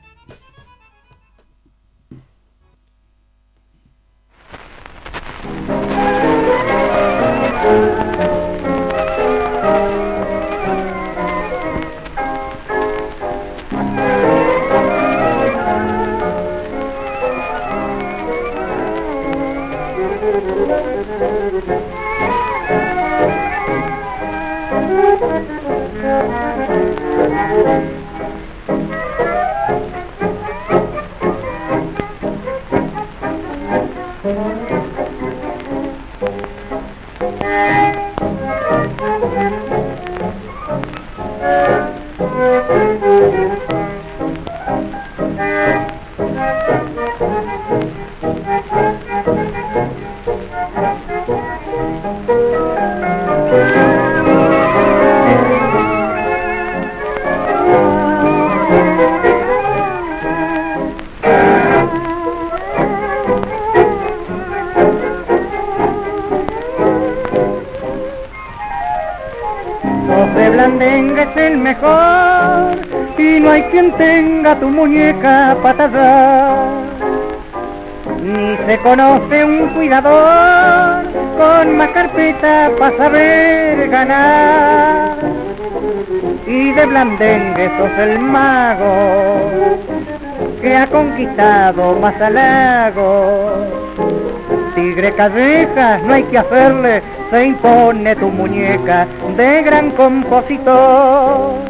Tenga tu muñeca patada, ni se conoce un cuidador con más carpeta para saber ganar. Y de blandengue sos el mago que ha conquistado más halagos. Tigre Callejas, no hay que hacerle, se impone tu muñeca de gran compositor.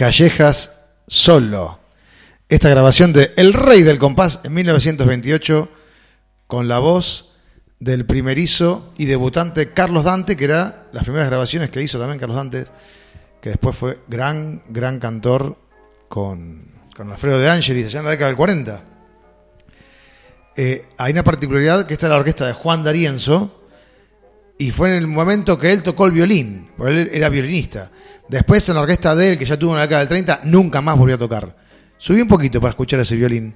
Callejas Solo. Esta grabación de El Rey del Compás en mil novecientos veintiocho con la voz del primerizo y debutante Carlos Dante, que era las primeras grabaciones que hizo también Carlos Dante, que después fue gran, gran cantor con, con Alfredo De Angelis allá en la década del cuarenta. Eh, hay una particularidad que esta es la orquesta de Juan D'Arienzo, y fue en el momento que él tocó el violín, porque él era violinista. Después en la orquesta de él, que ya tuvo en la década del treinta, nunca más volvió a tocar. Subí un poquito para escuchar ese violín.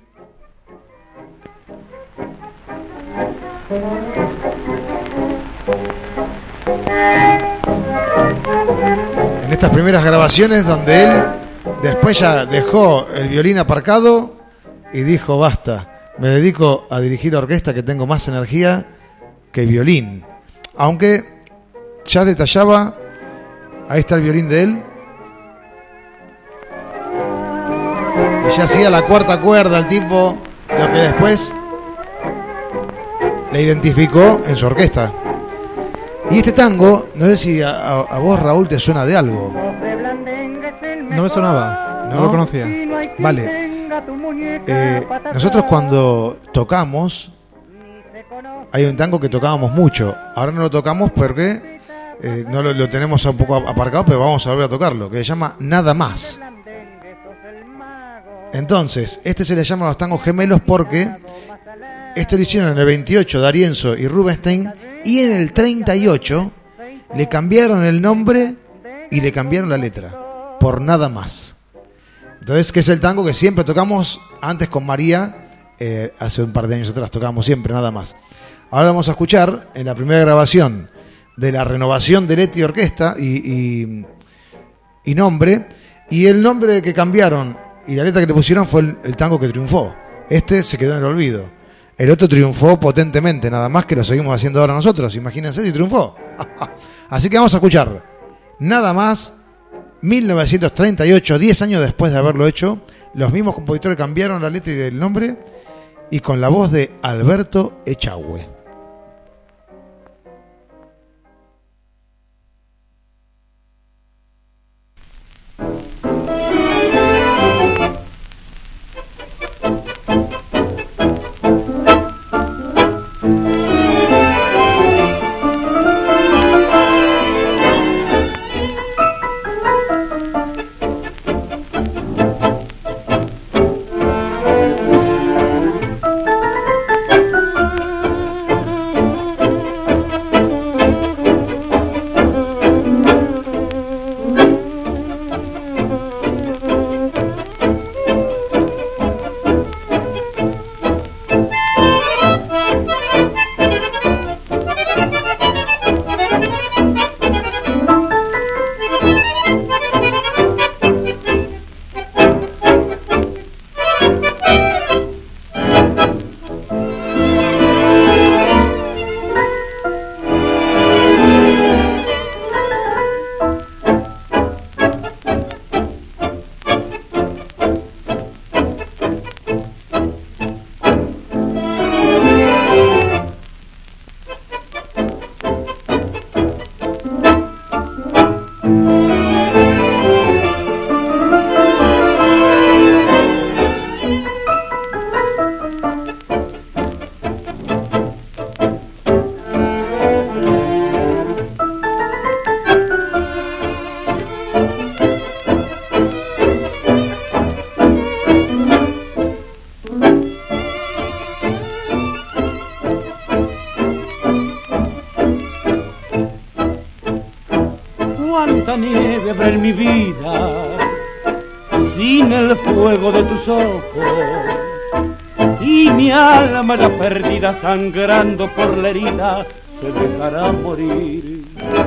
En estas primeras grabaciones donde él después ya dejó el violín aparcado y dijo basta, me dedico a dirigir orquesta que tengo más energía que violín. Aunque ya detallaba, ahí está el violín de él, y ya hacía la cuarta cuerda el tipo, lo que después le identificó en su orquesta. Y este tango, no sé si a, a vos, Raúl, te suena de algo. No me sonaba, no, no lo conocía. Vale. Eh, nosotros cuando tocamos, hay un tango que tocábamos mucho. Ahora no lo tocamos porque eh, no lo, lo tenemos un poco aparcado, pero vamos a volver a tocarlo, que se llama Nada Más. Entonces, este se le llama los tangos gemelos porque esto lo hicieron en el veintiocho D'Arienzo y Rubinstein, y en el treinta y ocho le cambiaron el nombre y le cambiaron la letra por Nada Más. Entonces, que es el tango que siempre tocamos antes con María, eh, hace un par de años atrás tocábamos siempre Nada Más. Ahora vamos a escuchar en la primera grabación de la renovación de Leti Orquesta y, y, y nombre, y el nombre que cambiaron y la letra que le pusieron fue el, el tango que triunfó. Este se quedó en el olvido. El otro triunfó potentemente, nada más que lo seguimos haciendo ahora nosotros. Imagínense si triunfó. Así que vamos a escuchar Nada Más, mil novecientos treinta y ocho, diez años después de haberlo hecho. Los mismos compositores cambiaron la letra y el nombre, y con la voz de Alberto Echagüe. Nieve habrá en mi vida sin el fuego de tus ojos, y mi alma ya perdida sangrando por la herida se dejará morir,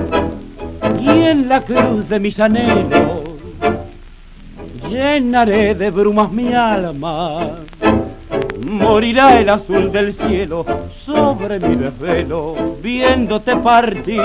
y en la cruz de mis anhelos llenaré de brumas mi alma, morirá el azul del cielo sobre mi desvelo viéndote partir.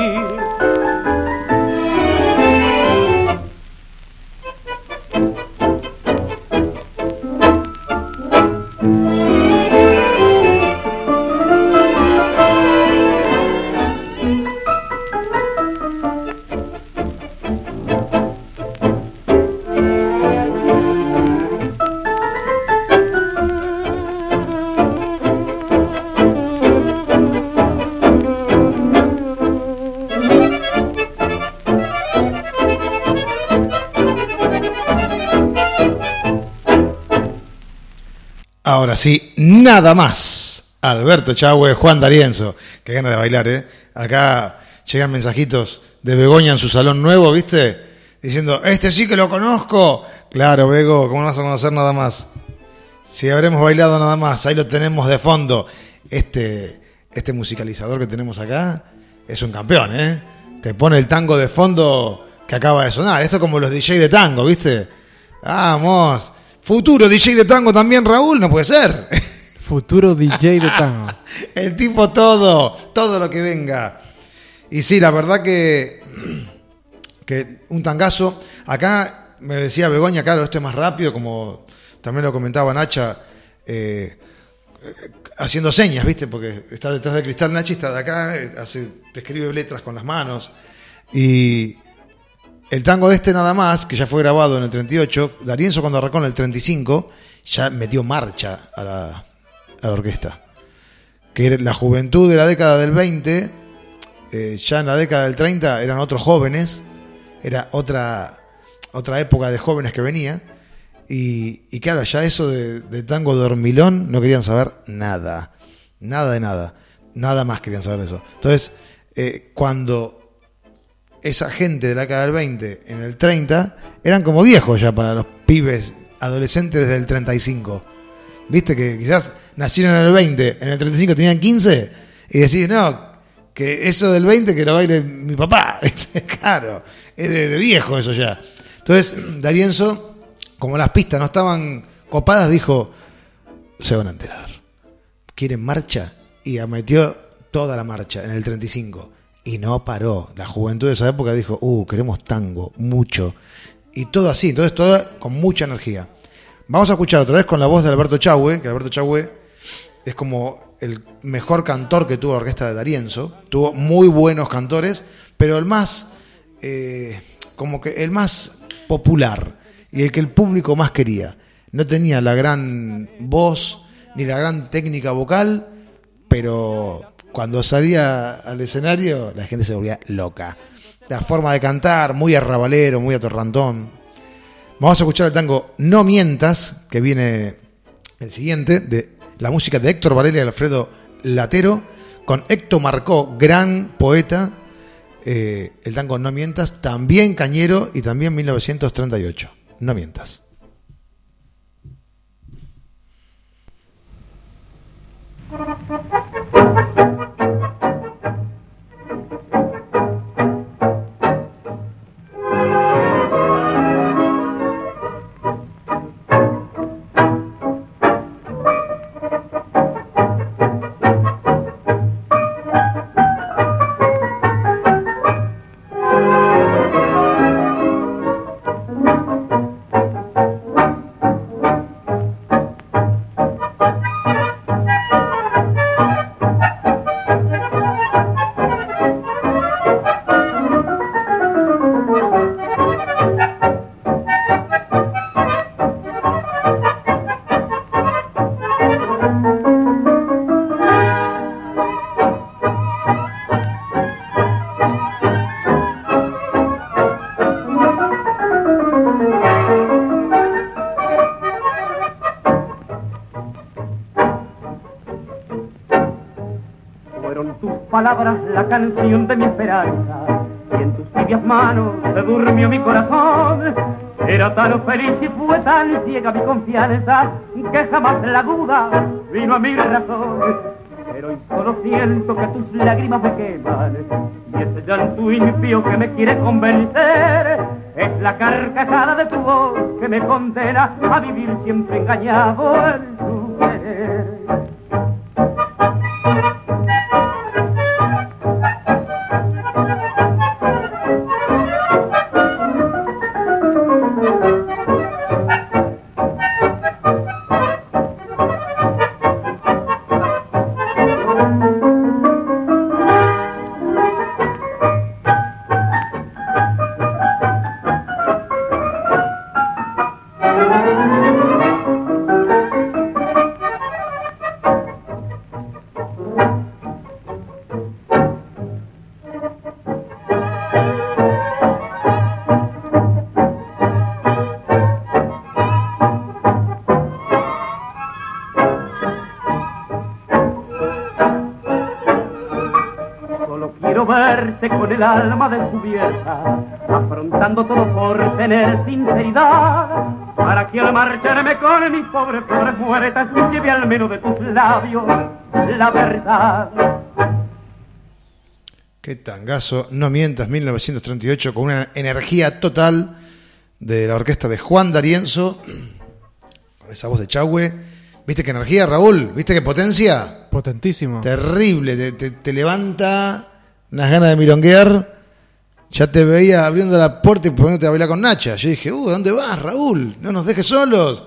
Ahora sí, nada más. Alberto Chahue, Juan D'Arienzo. Qué ganas de bailar, ¿eh? Acá llegan mensajitos de Begoña en su salón nuevo, ¿viste? Diciendo, este sí que lo conozco. Claro, Bego, ¿cómo no vas a conocer nada más? Si habremos bailado nada más, ahí lo tenemos de fondo. Este, este musicalizador que tenemos acá es un campeón, ¿eh? Te pone el tango de fondo que acaba de sonar. Esto es como los D J de tango, ¿viste? Vamos. Futuro D J de tango también, Raúl, no puede ser. Futuro D J de tango. El tipo todo, todo lo que venga. Y sí, la verdad que, que un tangazo. Acá me decía Begoña, claro, esto es más rápido, como también lo comentaba Nacha, eh, haciendo señas, ¿viste? Porque está detrás del cristal Nachi, está de acá, hace, te escribe letras con las manos. Y el tango de este nada más, que ya fue grabado en el treinta y ocho, D'Arienzo cuando arrancó en el treinta y cinco, ya metió marcha a la, a la orquesta. Que la juventud de la década del veinte, eh, ya en la década del treinta eran otros jóvenes, era otra, otra época de jóvenes que venía. Y, y claro, ya eso de, de tango dormilón no querían saber nada, nada de nada, nada más querían saber de eso. Entonces, eh, cuando esa gente de la década del veinte en el treinta eran como viejos ya para los pibes adolescentes desde el treinta y cinco. Viste que quizás nacieron en el veinte, en el treinta y cinco tenían quince y decís, no, que eso del veinte que lo baile mi papá. Claro, es de, de viejo eso ya. Entonces, D'Arienzo, como las pistas no estaban copadas, dijo, se van a enterar. ¿Quieren marcha? Y metió toda la marcha en el treinta y cinco. Y no paró. La juventud de esa época dijo, uh, queremos tango, mucho. Y todo así, entonces todo con mucha energía. Vamos a escuchar otra vez con la voz de Alberto Chahue, que Alberto Chahue es como el mejor cantor que tuvo la orquesta de D'Arienzo. Tuvo muy buenos cantores, pero el más, eh, como que el más popular y el que el público más quería. No tenía la gran voz ni la gran técnica vocal, pero cuando salía al escenario la gente se volvía loca. La forma de cantar, muy arrabalero, muy atorrantón. Vamos a escuchar el tango No Mientas, que viene el siguiente, de la música de Héctor Varela y Alfredo Latero, con Héctor Marcó, gran poeta. Eh, el tango No Mientas, también cañero y también mil novecientos treinta y ocho. No mientas. Palabras, la canción de mi esperanza, y en tus tibias manos se durmió mi corazón. Era tan feliz y fue tan ciega mi confianza que jamás la duda vino a mi razón. Pero hoy solo siento que tus lágrimas me queman y ese llanto impío que me quiere convencer es la carcajada de tu voz que me condena a vivir siempre engañado en tu querer. quiero verte con el alma descubierta, afrontando todo por tener sinceridad, para que al marcharme con mis pobres flores muertas lleve al menos de tus labios la verdad. Qué tangazo, No mientas, mil novecientos treinta y ocho, con una energía total de la orquesta de Juan D'Arienzo, con esa voz de Chahue. ¿Viste qué energía, Raúl? ¿Viste qué potencia? Potentísimo. Terrible, te, te, te levanta unas ganas de milonguear. Ya te veía abriendo la puerta y poniéndote a bailar con Nacha. Yo dije, uh, ¿dónde vas, Raúl? No nos dejes solos.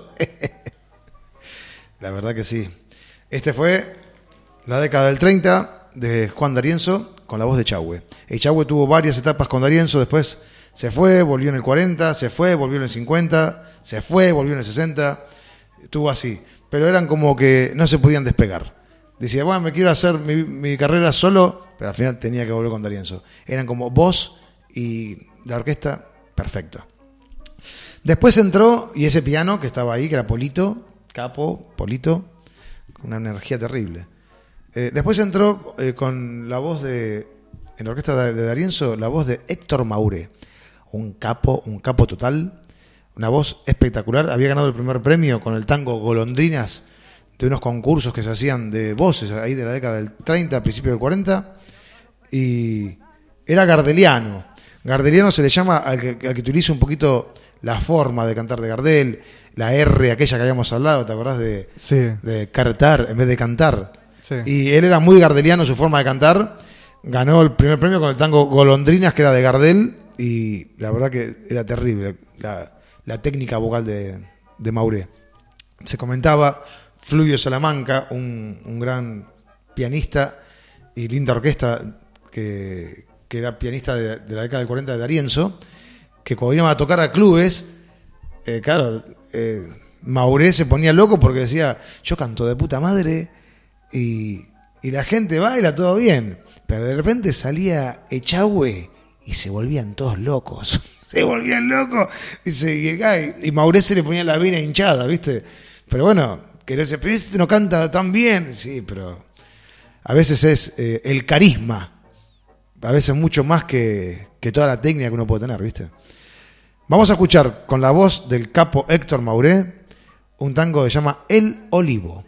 La verdad que sí. Este fue la década del treinta de Juan D'Arienzo con la voz de Chahue. El Chahue tuvo varias etapas con D'Arienzo, después se fue, volvió en el cuarenta, se fue, volvió en el cincuenta, se fue, volvió en el sesenta. Estuvo así. Pero eran como que no se podían despegar. Decía, bueno, me quiero hacer mi, mi carrera solo, pero al final tenía que volver con D'Arienzo. Eran como voz y la orquesta, perfecto. Después entró, y ese piano que estaba ahí, que era Polito, capo, Polito, con una energía terrible. Eh, después entró eh, con la voz de, en la orquesta de, de D'Arienzo, la voz de Héctor Mauré, un capo, un capo total. Una voz espectacular. Había ganado el primer premio con el tango Golondrinas de unos concursos que se hacían de voces ahí de la década del treinta, a principios del cuarenta. Y era gardeliano. Gardeliano se le llama al que, al que utiliza un poquito la forma de cantar de Gardel, la R aquella que habíamos hablado, ¿te acordás? De, sí. de cantar en vez de cantar. Sí. Y él era muy gardeliano su forma de cantar. Ganó el primer premio con el tango Golondrinas, que era de Gardel. Y la verdad que era terrible la... la técnica vocal de, de Mauré. Se comentaba Fluvio Salamanca, un, un gran pianista y linda orquesta que, que era pianista de, de la década del cuarenta de D'Arienzo, que cuando iban a tocar a clubes, eh, claro, eh, Mauré se ponía loco porque decía, yo canto de puta madre y, y la gente baila todo bien, pero de repente salía Echagüe y se volvían todos locos. Se volvían locos y, se, y, y Mauré se le ponía la vena hinchada, ¿viste? Pero bueno, querés, pero este no canta tan bien. Sí, pero a veces es eh, el carisma, a veces mucho más que, que toda la técnica que uno puede tener, ¿viste? Vamos a escuchar con la voz del capo Héctor Mauré un tango que se llama El Olivo.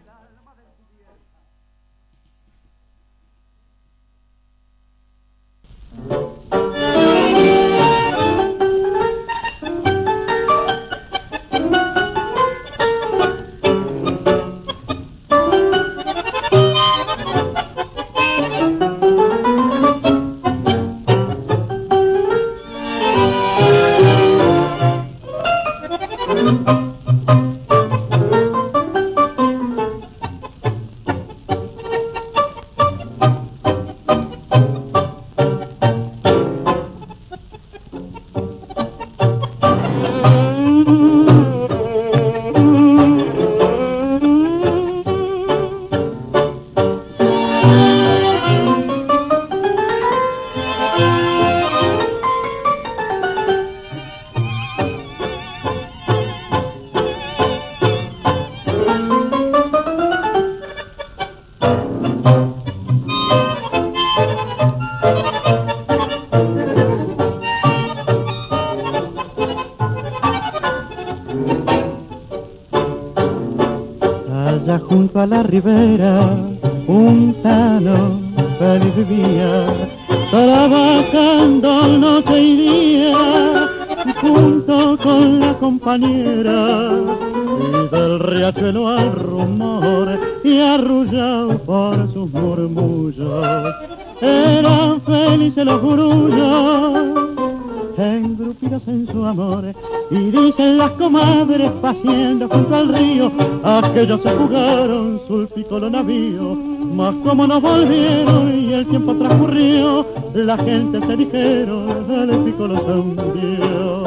A la ribera un tano feliz vivía, trabajando noche y día junto con la compañera, y del riachuelo al rumor y arrullado por sus murmullos eran felices los grullos engrupidos en su amor. Y dicen las comadres paseando junto al río, aquellos se jugaron sulpico los navíos, mas como no volvieron y el tiempo transcurrió, la gente se dijeron, el pico los hundió.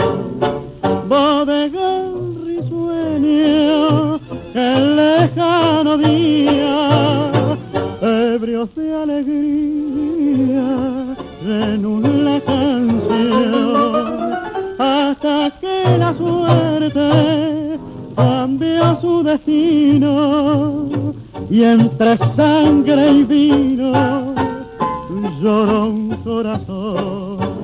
Bodegón risueño, el lejano día, ebrios de alegría, en la canción, hasta que la suerte cambió su destino, y entre sangre y vino lloró un corazón.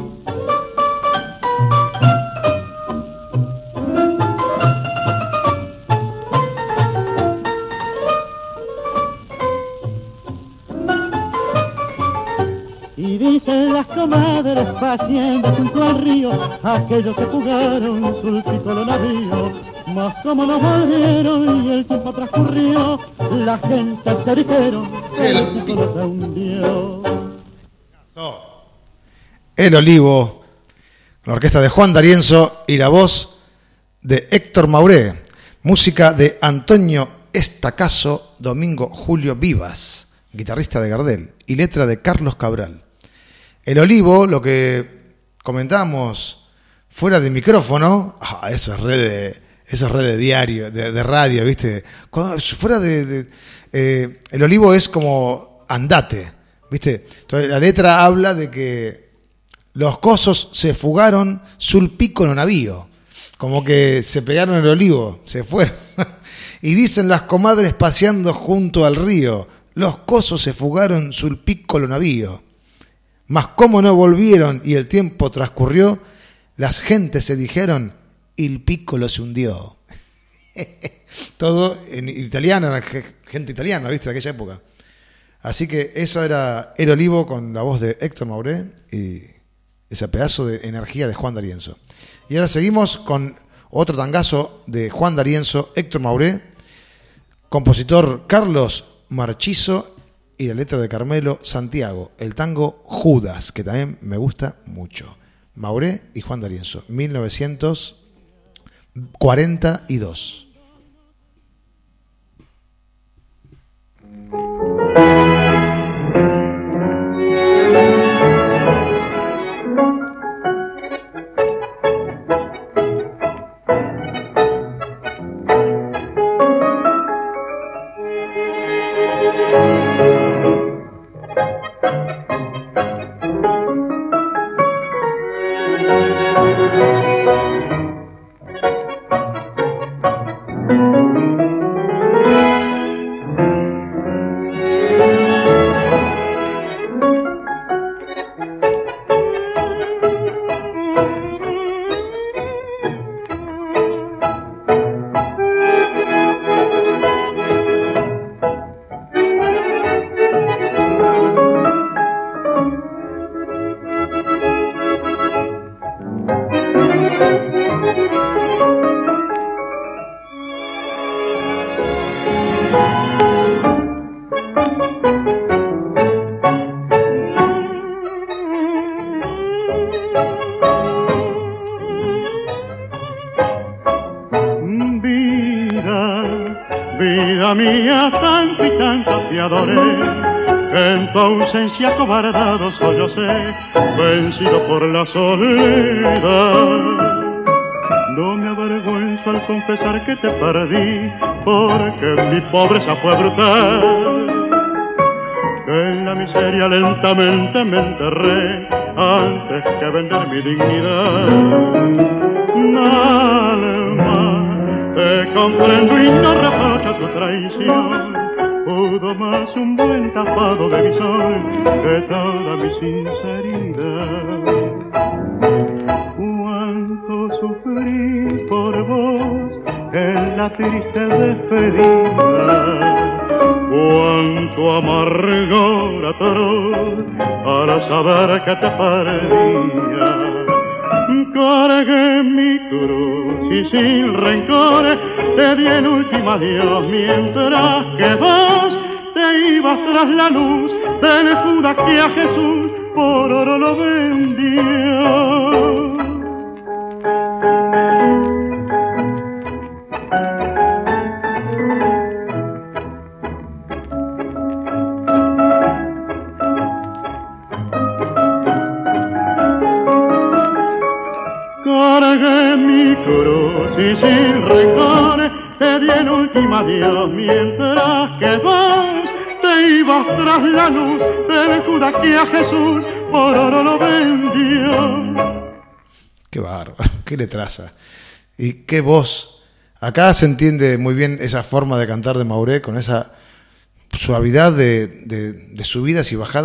Y dicen las comadres paseando junto al río, aquellos que jugaron sulpico los navíos, mas como no volvieron y el tiempo transcurrió, la gente se dijeron, el pico se hundió. El Olivo, la orquesta de Juan D'Arienzo y la voz de Héctor Mauré, música de Antonio Estacazo, Domingo Julio Vivas, guitarrista de Gardel, y letra de Carlos Cabral. El Olivo, lo que comentábamos fuera de micrófono, ah, eso es red de, eso es red de diario, de, de radio, ¿viste? Cuando, fuera de, de eh, el Olivo es como andate, ¿viste? Entonces la letra habla de que los cosos se fugaron sul piccolo navío, como que se pegaron el olivo, se fueron. Y dicen las comadres paseando junto al río, los cosos se fugaron sul piccolo navío. Mas como no volvieron y el tiempo transcurrió, las gentes se dijeron, il piccolo se hundió. Todo en italiano, gente italiana, ¿viste? De aquella época. Así que eso era El Olivo con la voz de Héctor Mauré y ese pedazo de energía de Juan D'Arienzo. Y ahora seguimos con otro tangazo de Juan D'Arienzo, Héctor Mauré, compositor Carlos Marchizo y la letra de Carmelo Santiago, el tango Judas, que también me gusta mucho. Mauré y Juan D'Arienzo, mil novecientos cuarenta y dos. Acobardado soy yo sé, vencido por la soledad. No me avergüenzo al confesar que te perdí, porque mi pobreza fue brutal. Que en la miseria lentamente me enterré, antes que vender mi dignidad. Alma, te comprendo y no reprocho tu traición. Pudo más un buen tapado de visor que toda mi sinceridad. Cuánto sufrí por vos en la triste despedida, cuánto amargor atroz para saber que te perdía. Cargué mi cruz y sin rencores te di el último adiós, mientras que vos te ibas tras la luz del Judas que a Jesús por oro lo vendió. Cargué mi cruz y sin rencores te di el último adiós, mientras que vos te ibas tras la luz del Judas que a Jesús por oro lo vendió. Qué bárbaro, qué letraza. Y qué voz. Acá se entiende muy bien esa forma de cantar de Mauré, con esa suavidad de, de, de subidas y bajadas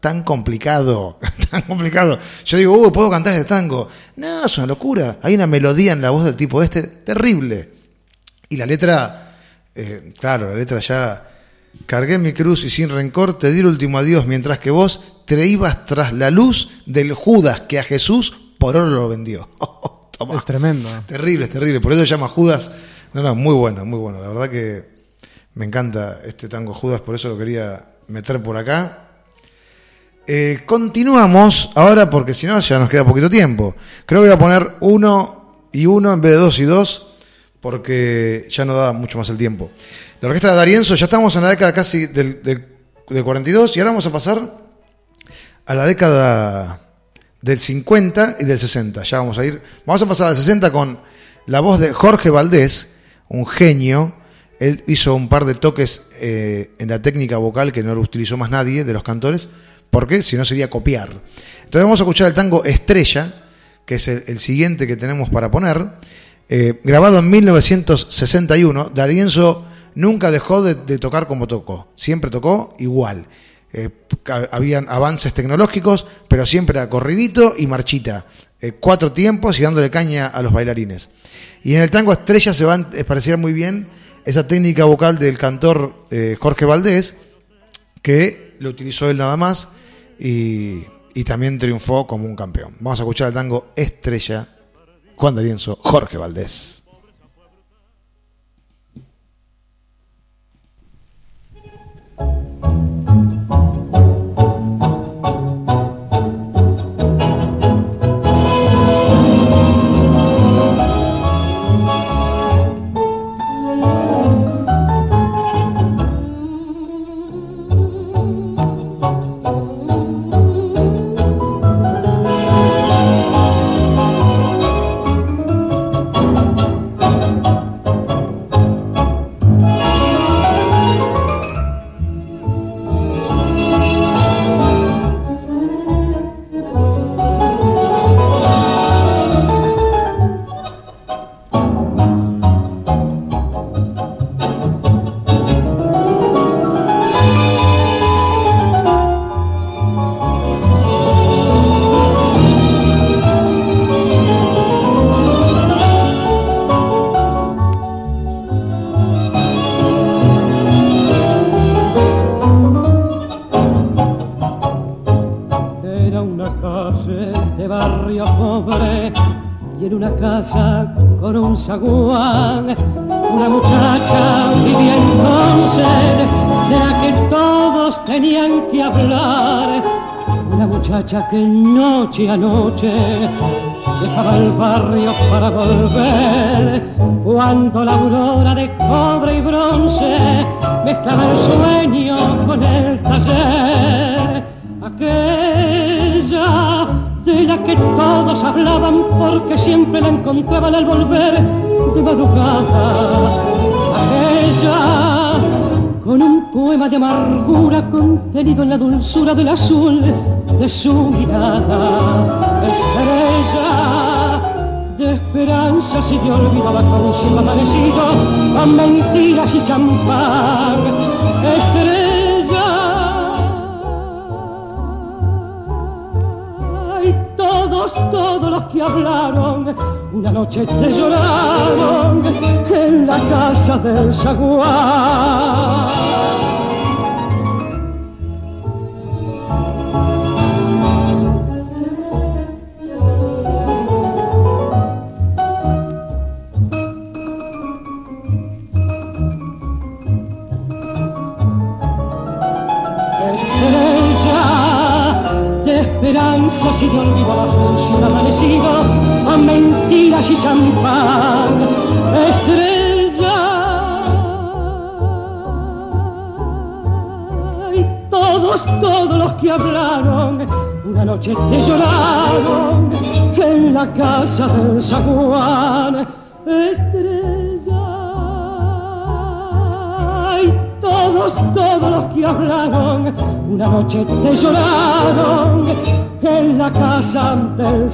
tan complicado, tan complicado. Yo digo, uh, ¿puedo cantar ese tango? No, es una locura. Hay una melodía en la voz del tipo este, terrible. Y la letra, eh, claro, la letra ya... Cargué mi cruz y sin rencor te di el último adiós, mientras que vos te ibas tras la luz del Judas que a Jesús por oro lo vendió. Toma. Es tremendo. Terrible, es terrible. Por eso se llama Judas. No, no, muy bueno, muy bueno. La verdad que me encanta este tango Judas, por eso lo quería meter por acá. Eh, continuamos ahora porque si no ya nos queda poquito tiempo. Creo que voy a poner uno y uno en vez de dos y dos porque ya no da mucho más el tiempo. La orquesta de D'Arienzo, ya estamos en la década casi del, del, del cuarenta y dos y ahora vamos a pasar a la década del cincuenta y del sesenta. Ya vamos a ir, vamos a pasar al sesenta con la voz de Jorge Valdés, un genio. Él hizo un par de toques eh, en la técnica vocal que no lo utilizó más nadie de los cantores, porque si no sería copiar. Entonces vamos a escuchar el tango Estrella, que es el, el siguiente que tenemos para poner, eh, grabado en mil novecientos sesenta y uno. D'Arienzo nunca dejó de, de tocar como tocó, siempre tocó igual. Eh, habían avances tecnológicos, pero siempre era corridito y marchita, eh, cuatro tiempos y dándole caña a los bailarines. Y en el tango Estrella se va a parecer muy bien esa técnica vocal del cantor eh, Jorge Valdés, que lo utilizó él nada más y, y también triunfó como un campeón. Vamos a escuchar el tango Estrella, Juan D'Arienzo, Jorge Valdés. Con un zaguán, una muchacha vivía entonces de la que todos tenían que hablar, una muchacha que noche a noche dejaba el barrio para volver, cuando la aurora de cobre y bronce mezclaba el sueño con el taller, aquella de la que todos hablaban porque siempre la encontraban al volver de madrugada, aquella con un poema de amargura contenido en la dulzura del azul de su mirada, estrella de esperanzas y de olvido bajo un cielo amanecido con mentiras y champán, estrella. Todos los que hablaron una noche te lloraron que en la casa del zaguán. Esperanzas y de olvido bajo un cielo amanecido a mentiras y champán, estrella. Y todos, todos los que hablaron una noche te lloraron que en la casa del zaguán, estrella. Y todos, todos los que hablaron una noche te lloraron en la casa del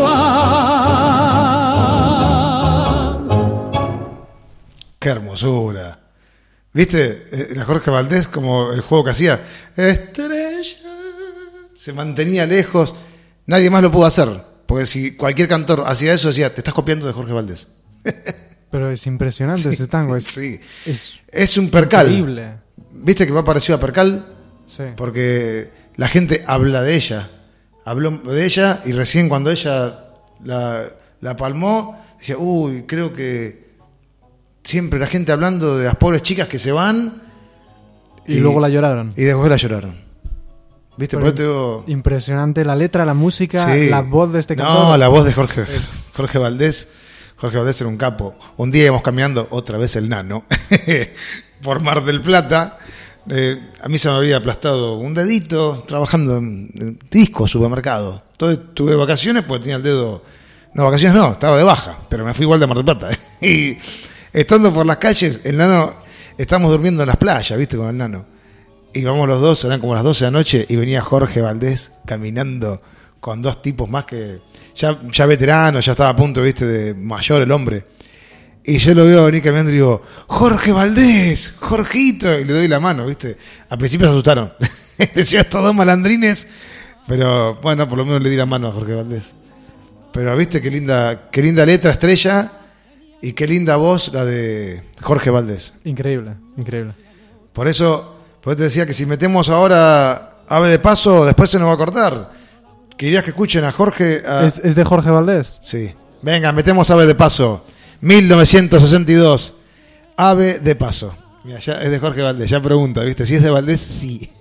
zaguán. ¡Qué hermosura! ¿Viste? La Jorge Valdés, como el juego que hacía. Estrella, se mantenía lejos, nadie más lo pudo hacer, porque si cualquier cantor hacía eso, decía, te estás copiando de Jorge Valdés. Pero es impresionante sí, este tango, es, sí. es, es un percal. Increíble. ¿Viste que va parecido a percal? Sí. Porque la gente habla de ella, habló de ella y recién cuando ella la, la palmó, decía, uy, creo que siempre la gente hablando de las pobres chicas que se van. Y, y luego la lloraron. Y después la lloraron. ¿Viste? Por te digo... Impresionante la letra, la música, sí. La voz de este cantor. No, la voz de Jorge, es... Jorge Valdés. Jorge Valdés era un capo. Un día íbamos caminando, otra vez el nano, por Mar del Plata. Eh, a mí se me había aplastado un dedito trabajando en, en disco, supermercado. Entonces tuve vacaciones porque tenía el dedo... No, vacaciones no, estaba de baja, pero me fui igual de Mar del Plata. Y estando por las calles, el nano... Estábamos durmiendo en las playas, ¿viste? Con el nano. Y vamos los dos, eran como las doce de la noche, y venía Jorge Valdés caminando con dos tipos más que... Ya, ya veterano, ya estaba a punto, ¿viste? De mayor el hombre. Y yo lo veo venir caminando y digo, Jorge Valdés, Jorgito, y le doy la mano, ¿viste? Al principio se asustaron. Decía, estos dos malandrines, pero bueno, por lo menos le di la mano a Jorge Valdés. Pero ¿viste qué linda, qué linda letra, Estrella? Y qué linda voz la de Jorge Valdés. Increíble, increíble. Por eso, por eso te decía que si metemos ahora Ave de Paso, después se nos va a cortar. ¿Querías que escuchen a Jorge? A... ¿Es, ¿Es de Jorge Valdés? Sí. Venga, metemos Ave de Paso. mil novecientos sesenta y dos. Ave de Paso. Mira, ya es de Jorge Valdés. Ya pregunta, ¿viste? Si es de Valdés, sí.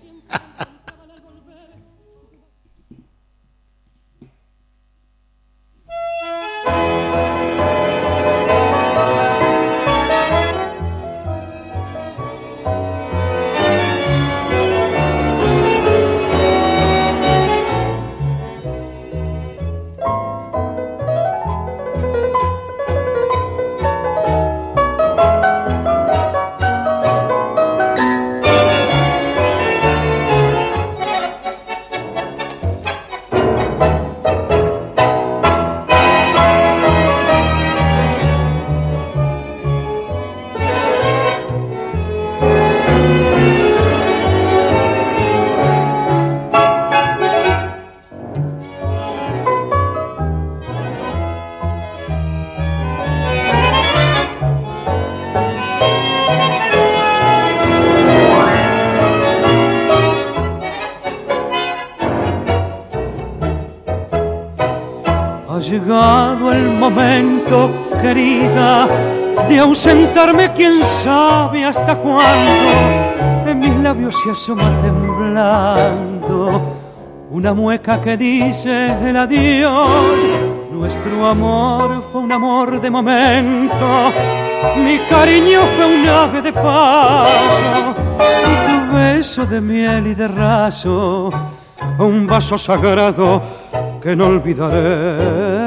Llegado el momento, querida, de ausentarme, quién sabe hasta cuándo. En mis labios se asoma temblando una mueca que dice el adiós. Nuestro amor fue un amor de momento, mi cariño fue un ave de paso, y tu beso de miel y de raso, un vaso sagrado que no olvidaré.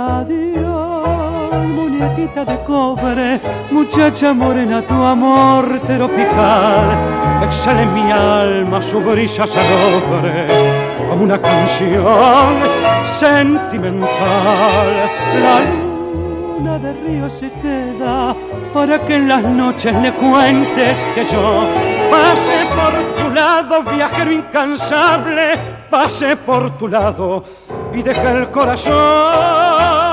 Adiós, muñequita de cobre, muchacha morena, tu amor tropical exhala en mi alma su brisa salobre como una canción sentimental. La luna de río se queda para que en las noches le cuentes que yo pasé por tu lado, viajero incansable, pasé por tu lado y dejé el corazón.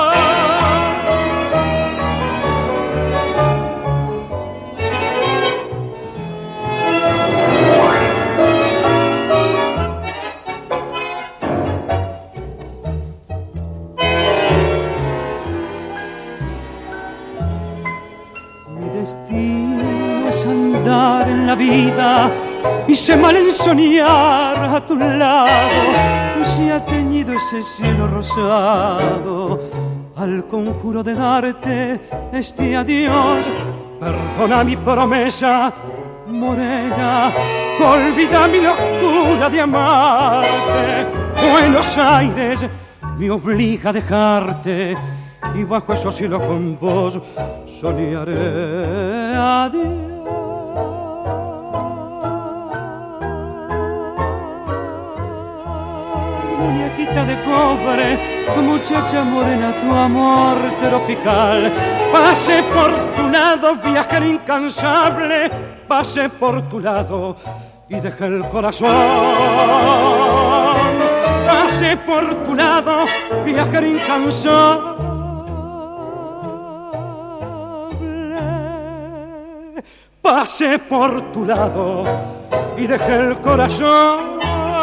Mi destino es andar en la vida, hice mal en soñar a tu lado, se ha teñido ese cielo rosado al conjuro de darte este adiós. Perdona mi promesa, morena, olvida mi locura de amarte. Buenos Aires me obliga a dejarte y bajo esos cielos con vos soñaré. Adiós. Muñequita de cobre, muchacha morena, tu amor tropical. Pasé por tu lado, viajero incansable, pasé por tu lado y dejé el corazón Pasé por tu lado, viajero incansable. Pasé por tu lado y dejé el corazón.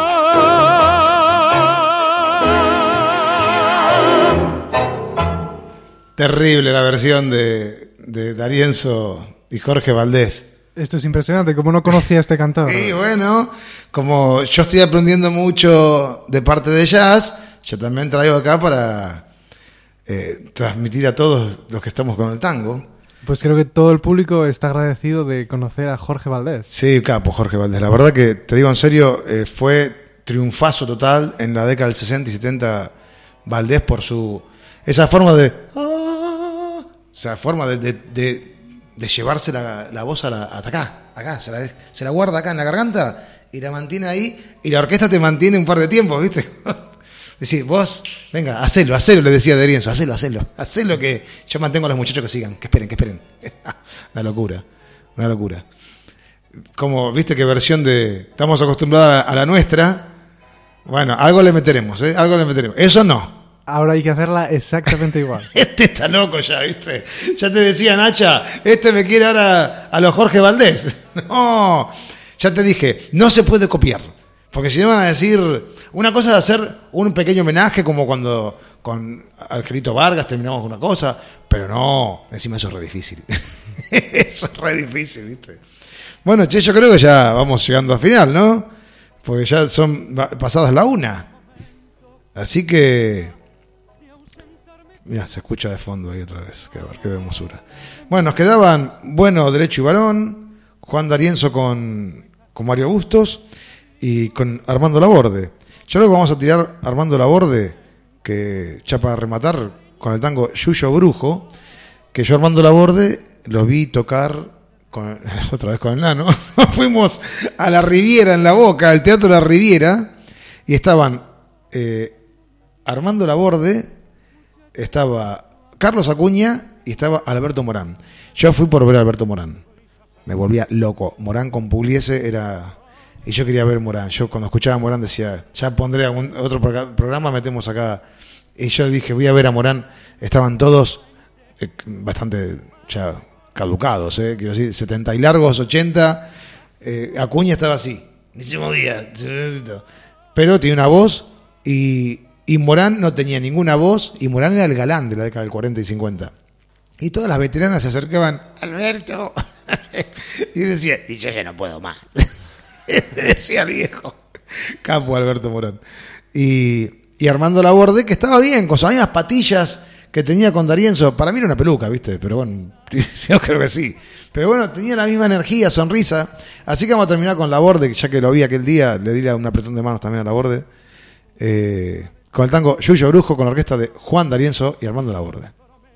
Terrible la versión de, de D'Arienzo y Jorge Valdés. Esto es impresionante, como no conocía a este cantor. Y bueno, como yo estoy aprendiendo mucho de parte de jazz, yo también traigo acá para eh, transmitir a todos los que estamos con el tango. Pues creo que todo el público está agradecido de conocer a Jorge Valdés. Sí, capo, Jorge Valdés. La verdad que, te digo en serio, eh, fue triunfazo total en la década del sesenta y setenta Valdés por su... esa forma de... Ah, esa forma de... de, de de llevarse la, la voz a la, hasta acá, acá, se la, se la guarda acá en la garganta y la mantiene ahí, y la orquesta te mantiene un par de tiempos, ¿viste? Decir, vos, venga, hacelo, hacelo, le decía D'Arienzo, hacelo, hacelo, hacelo que yo mantengo a los muchachos que sigan, que esperen, que esperen. Una locura, una locura. Como, ¿viste qué versión de... estamos acostumbrados a, a la nuestra? Bueno, algo le meteremos, ¿eh? Algo le meteremos. Eso no. Ahora hay que hacerla exactamente igual. Este está loco ya, ¿viste? Ya te decía, Nacha, este me quiere ahora a los Jorge Valdés. No, ya te dije, no se puede copiar. Porque si no van a decir... una cosa es hacer un pequeño homenaje, como cuando con Angelito Vargas terminamos con una cosa, pero no, encima eso es re difícil. Eso es re difícil, ¿viste? Bueno, che, yo creo que ya vamos llegando al final, ¿no? Porque ya son pasadas la una. Así que... mira, se escucha de fondo ahí otra vez. Qué, qué hermosura. Bueno, nos quedaban Bueno, Derecho y Varón, Juan D'Arienzo con, con Mario Bustos y con Armando Laborde. Yo creo que vamos a tirar Armando Laborde, que ya para rematar, con el tango Yuyo Brujo, que yo Armando Laborde lo vi tocar con, otra vez con el Nano. Fuimos a la Riviera en La Boca, al Teatro La Riviera, y estaban eh, Armando Laborde, estaba Carlos Acuña y estaba Alberto Morán. Yo fui por ver a Alberto Morán. Me volvía loco. Morán con Pugliese era... y yo quería ver Morán. Yo cuando escuchaba a Morán decía, ya pondré algún otro programa, metemos acá. Y yo dije, voy a ver a Morán. Estaban todos eh, bastante ya caducados, eh, quiero decir, setenta y largos, ochenta. Eh, Acuña estaba así, ni se movía. Pero tenía una voz y... y Morán no tenía ninguna voz, y Morán era el galán de la década del cuarenta y cincuenta. Y todas las veteranas se acercaban, Alberto, y decía, y yo ya no puedo más. Decía el viejo. Capo Alberto Morán. Y, y Armando Laborde, que estaba bien, con sus mismas patillas que tenía con D'Arienzo. Para mí era una peluca, ¿viste? Pero bueno, yo creo que sí. Pero bueno, tenía la misma energía, sonrisa. Así que vamos a terminar con Laborde, ya que lo vi aquel día, le di una apretón de manos también a Laborde. Eh... con el tango Yuyo Brujo, con la orquesta de Juan D'Arienzo y Armando Laborde.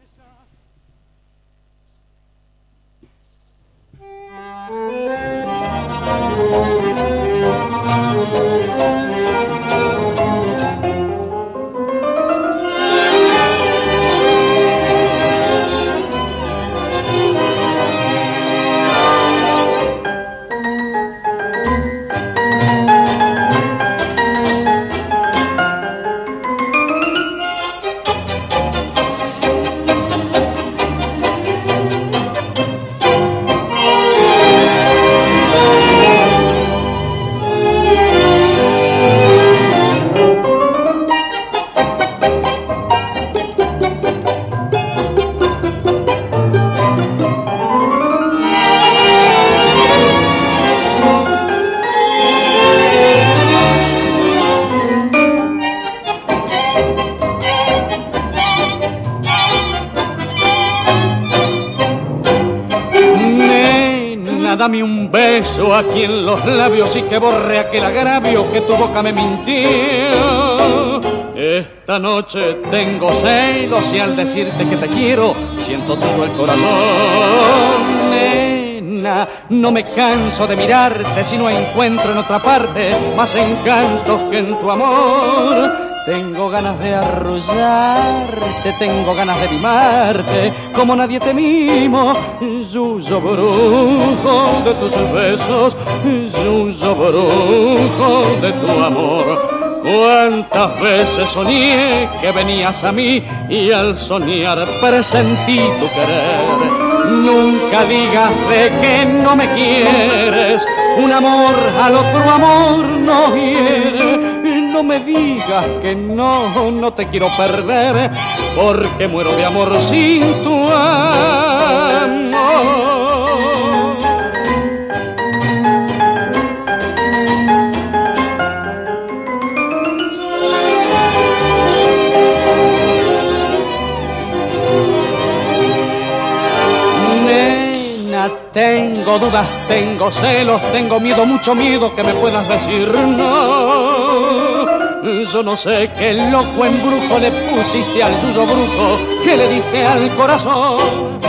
Dame un beso aquí en los labios y que borre aquel agravio que tu boca me mintió. Esta noche tengo celos y al decirte que te quiero siento tuyo el corazón. Nena, no me canso de mirarte si no encuentro en otra parte más encantos que en tu amor. Tengo ganas de arrullarte, tengo ganas de mimarte, como nadie te mimo. Yuyo brujo de tus besos, yuyo brujo de tu amor. Cuántas veces soñé que venías a mí y al soñar presentí tu querer. Nunca digas de que no me quieres, un amor al otro amor no hiere. No me digas que no, no te quiero perder, porque muero de amor sin tu amor. Tengo dudas, tengo celos, tengo miedo, mucho miedo que me puedas decir no. Yo no sé qué loco embrujo le pusiste al suyo brujo que le diste al corazón.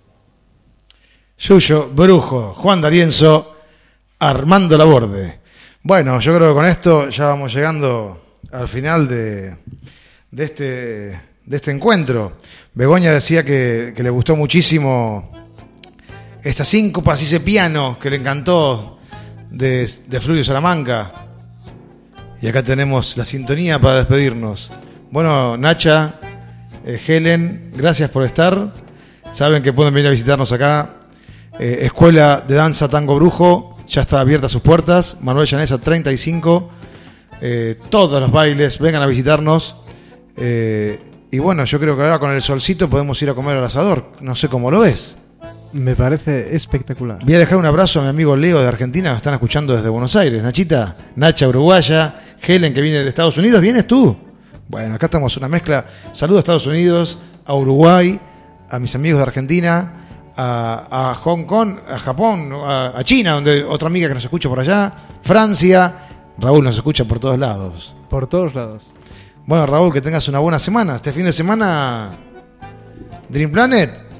Yuyo, Brujo, Juan D'Arienzo, Armando Laborde. Bueno, yo creo que con esto ya vamos llegando al final de, de, este, de este encuentro. Begoña decía que, que le gustó muchísimo esa síncopa, ese piano que le encantó de, de Florio Salamanca. Y acá tenemos la sintonía para despedirnos. Bueno, Nacha, eh, Helen, gracias por estar. Saben que pueden venir a visitarnos acá. Eh, Escuela de Danza Tango Brujo, ya está abierta sus puertas. Manuel Llanesa treinta y cinco. Eh, todos los bailes, vengan a visitarnos. Eh, y bueno, yo creo que ahora con el solcito podemos ir a comer al asador. No sé cómo lo ves. Me parece espectacular. Voy a dejar un abrazo a mi amigo Leo de Argentina, que están escuchando desde Buenos Aires. Nachita, Nacha uruguaya, Helen que viene de Estados Unidos. ¿Vienes tú? Bueno, acá estamos una mezcla. Saludos a Estados Unidos, a Uruguay, a mis amigos de Argentina, a, a Hong Kong, a Japón, a, a China, donde otra amiga que nos escucha por allá, Francia. Raúl nos escucha por todos lados. Por todos lados. Bueno, Raúl, que tengas una buena semana. Este fin de semana, Dream Planet.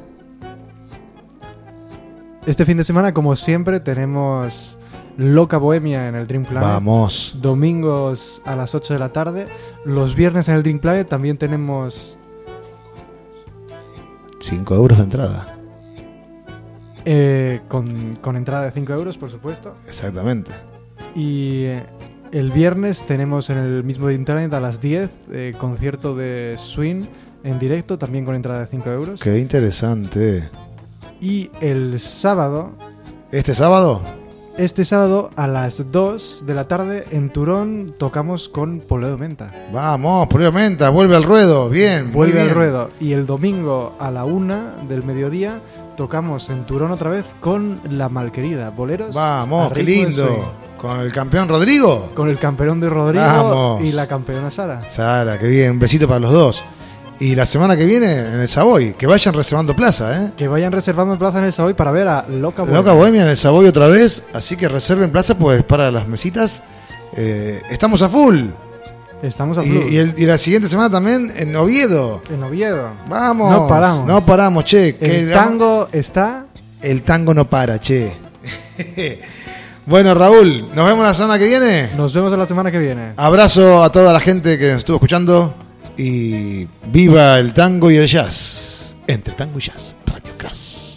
Este fin de semana, como siempre, tenemos Loca Bohemia en el Dream Planet. Vamos. Domingos a las ocho de la tarde. Los viernes en el Dream Planet también tenemos cinco euros de entrada. Eh, con, con entrada de cinco euros, por supuesto. Exactamente. Y eh, el viernes tenemos en el mismo Dream Planet a las diez eh, concierto de Swing en directo, también con entrada de cinco euros. Qué interesante. Y el sábado... ¿Este sábado? Este sábado a las dos de la tarde en Turón tocamos con Poleo Menta. Vamos, Poleo Menta, vuelve al ruedo, bien. Vuelve bien. al ruedo. Y el domingo a la una del mediodía tocamos en Turón otra vez con La Malquerida, boleros. Vamos, qué lindo. ¿Con el campeón Rodrigo? Con el campeón de Rodrigo. Vamos. Y la campeona Sara. Sara, qué bien, un besito para los dos. Y la semana que viene en el Savoy, que vayan reservando plaza, ¿eh? Que vayan reservando plaza en el Savoy para ver a Loca Bohemia. Loca Bohemia en el Savoy otra vez, así que reserven plaza pues para las mesitas. Eh, estamos a full. Estamos a full. Y, y, el, y la siguiente semana también en Oviedo. En Oviedo. Vamos. No paramos. No paramos, che. El que tango la... está... El tango no para, che. Bueno, Raúl, ¿nos vemos la semana que viene? Nos vemos la semana que viene. Abrazo a toda la gente que nos estuvo escuchando. Y viva el tango y el jazz. Entre tango y jazz, Radio Crash.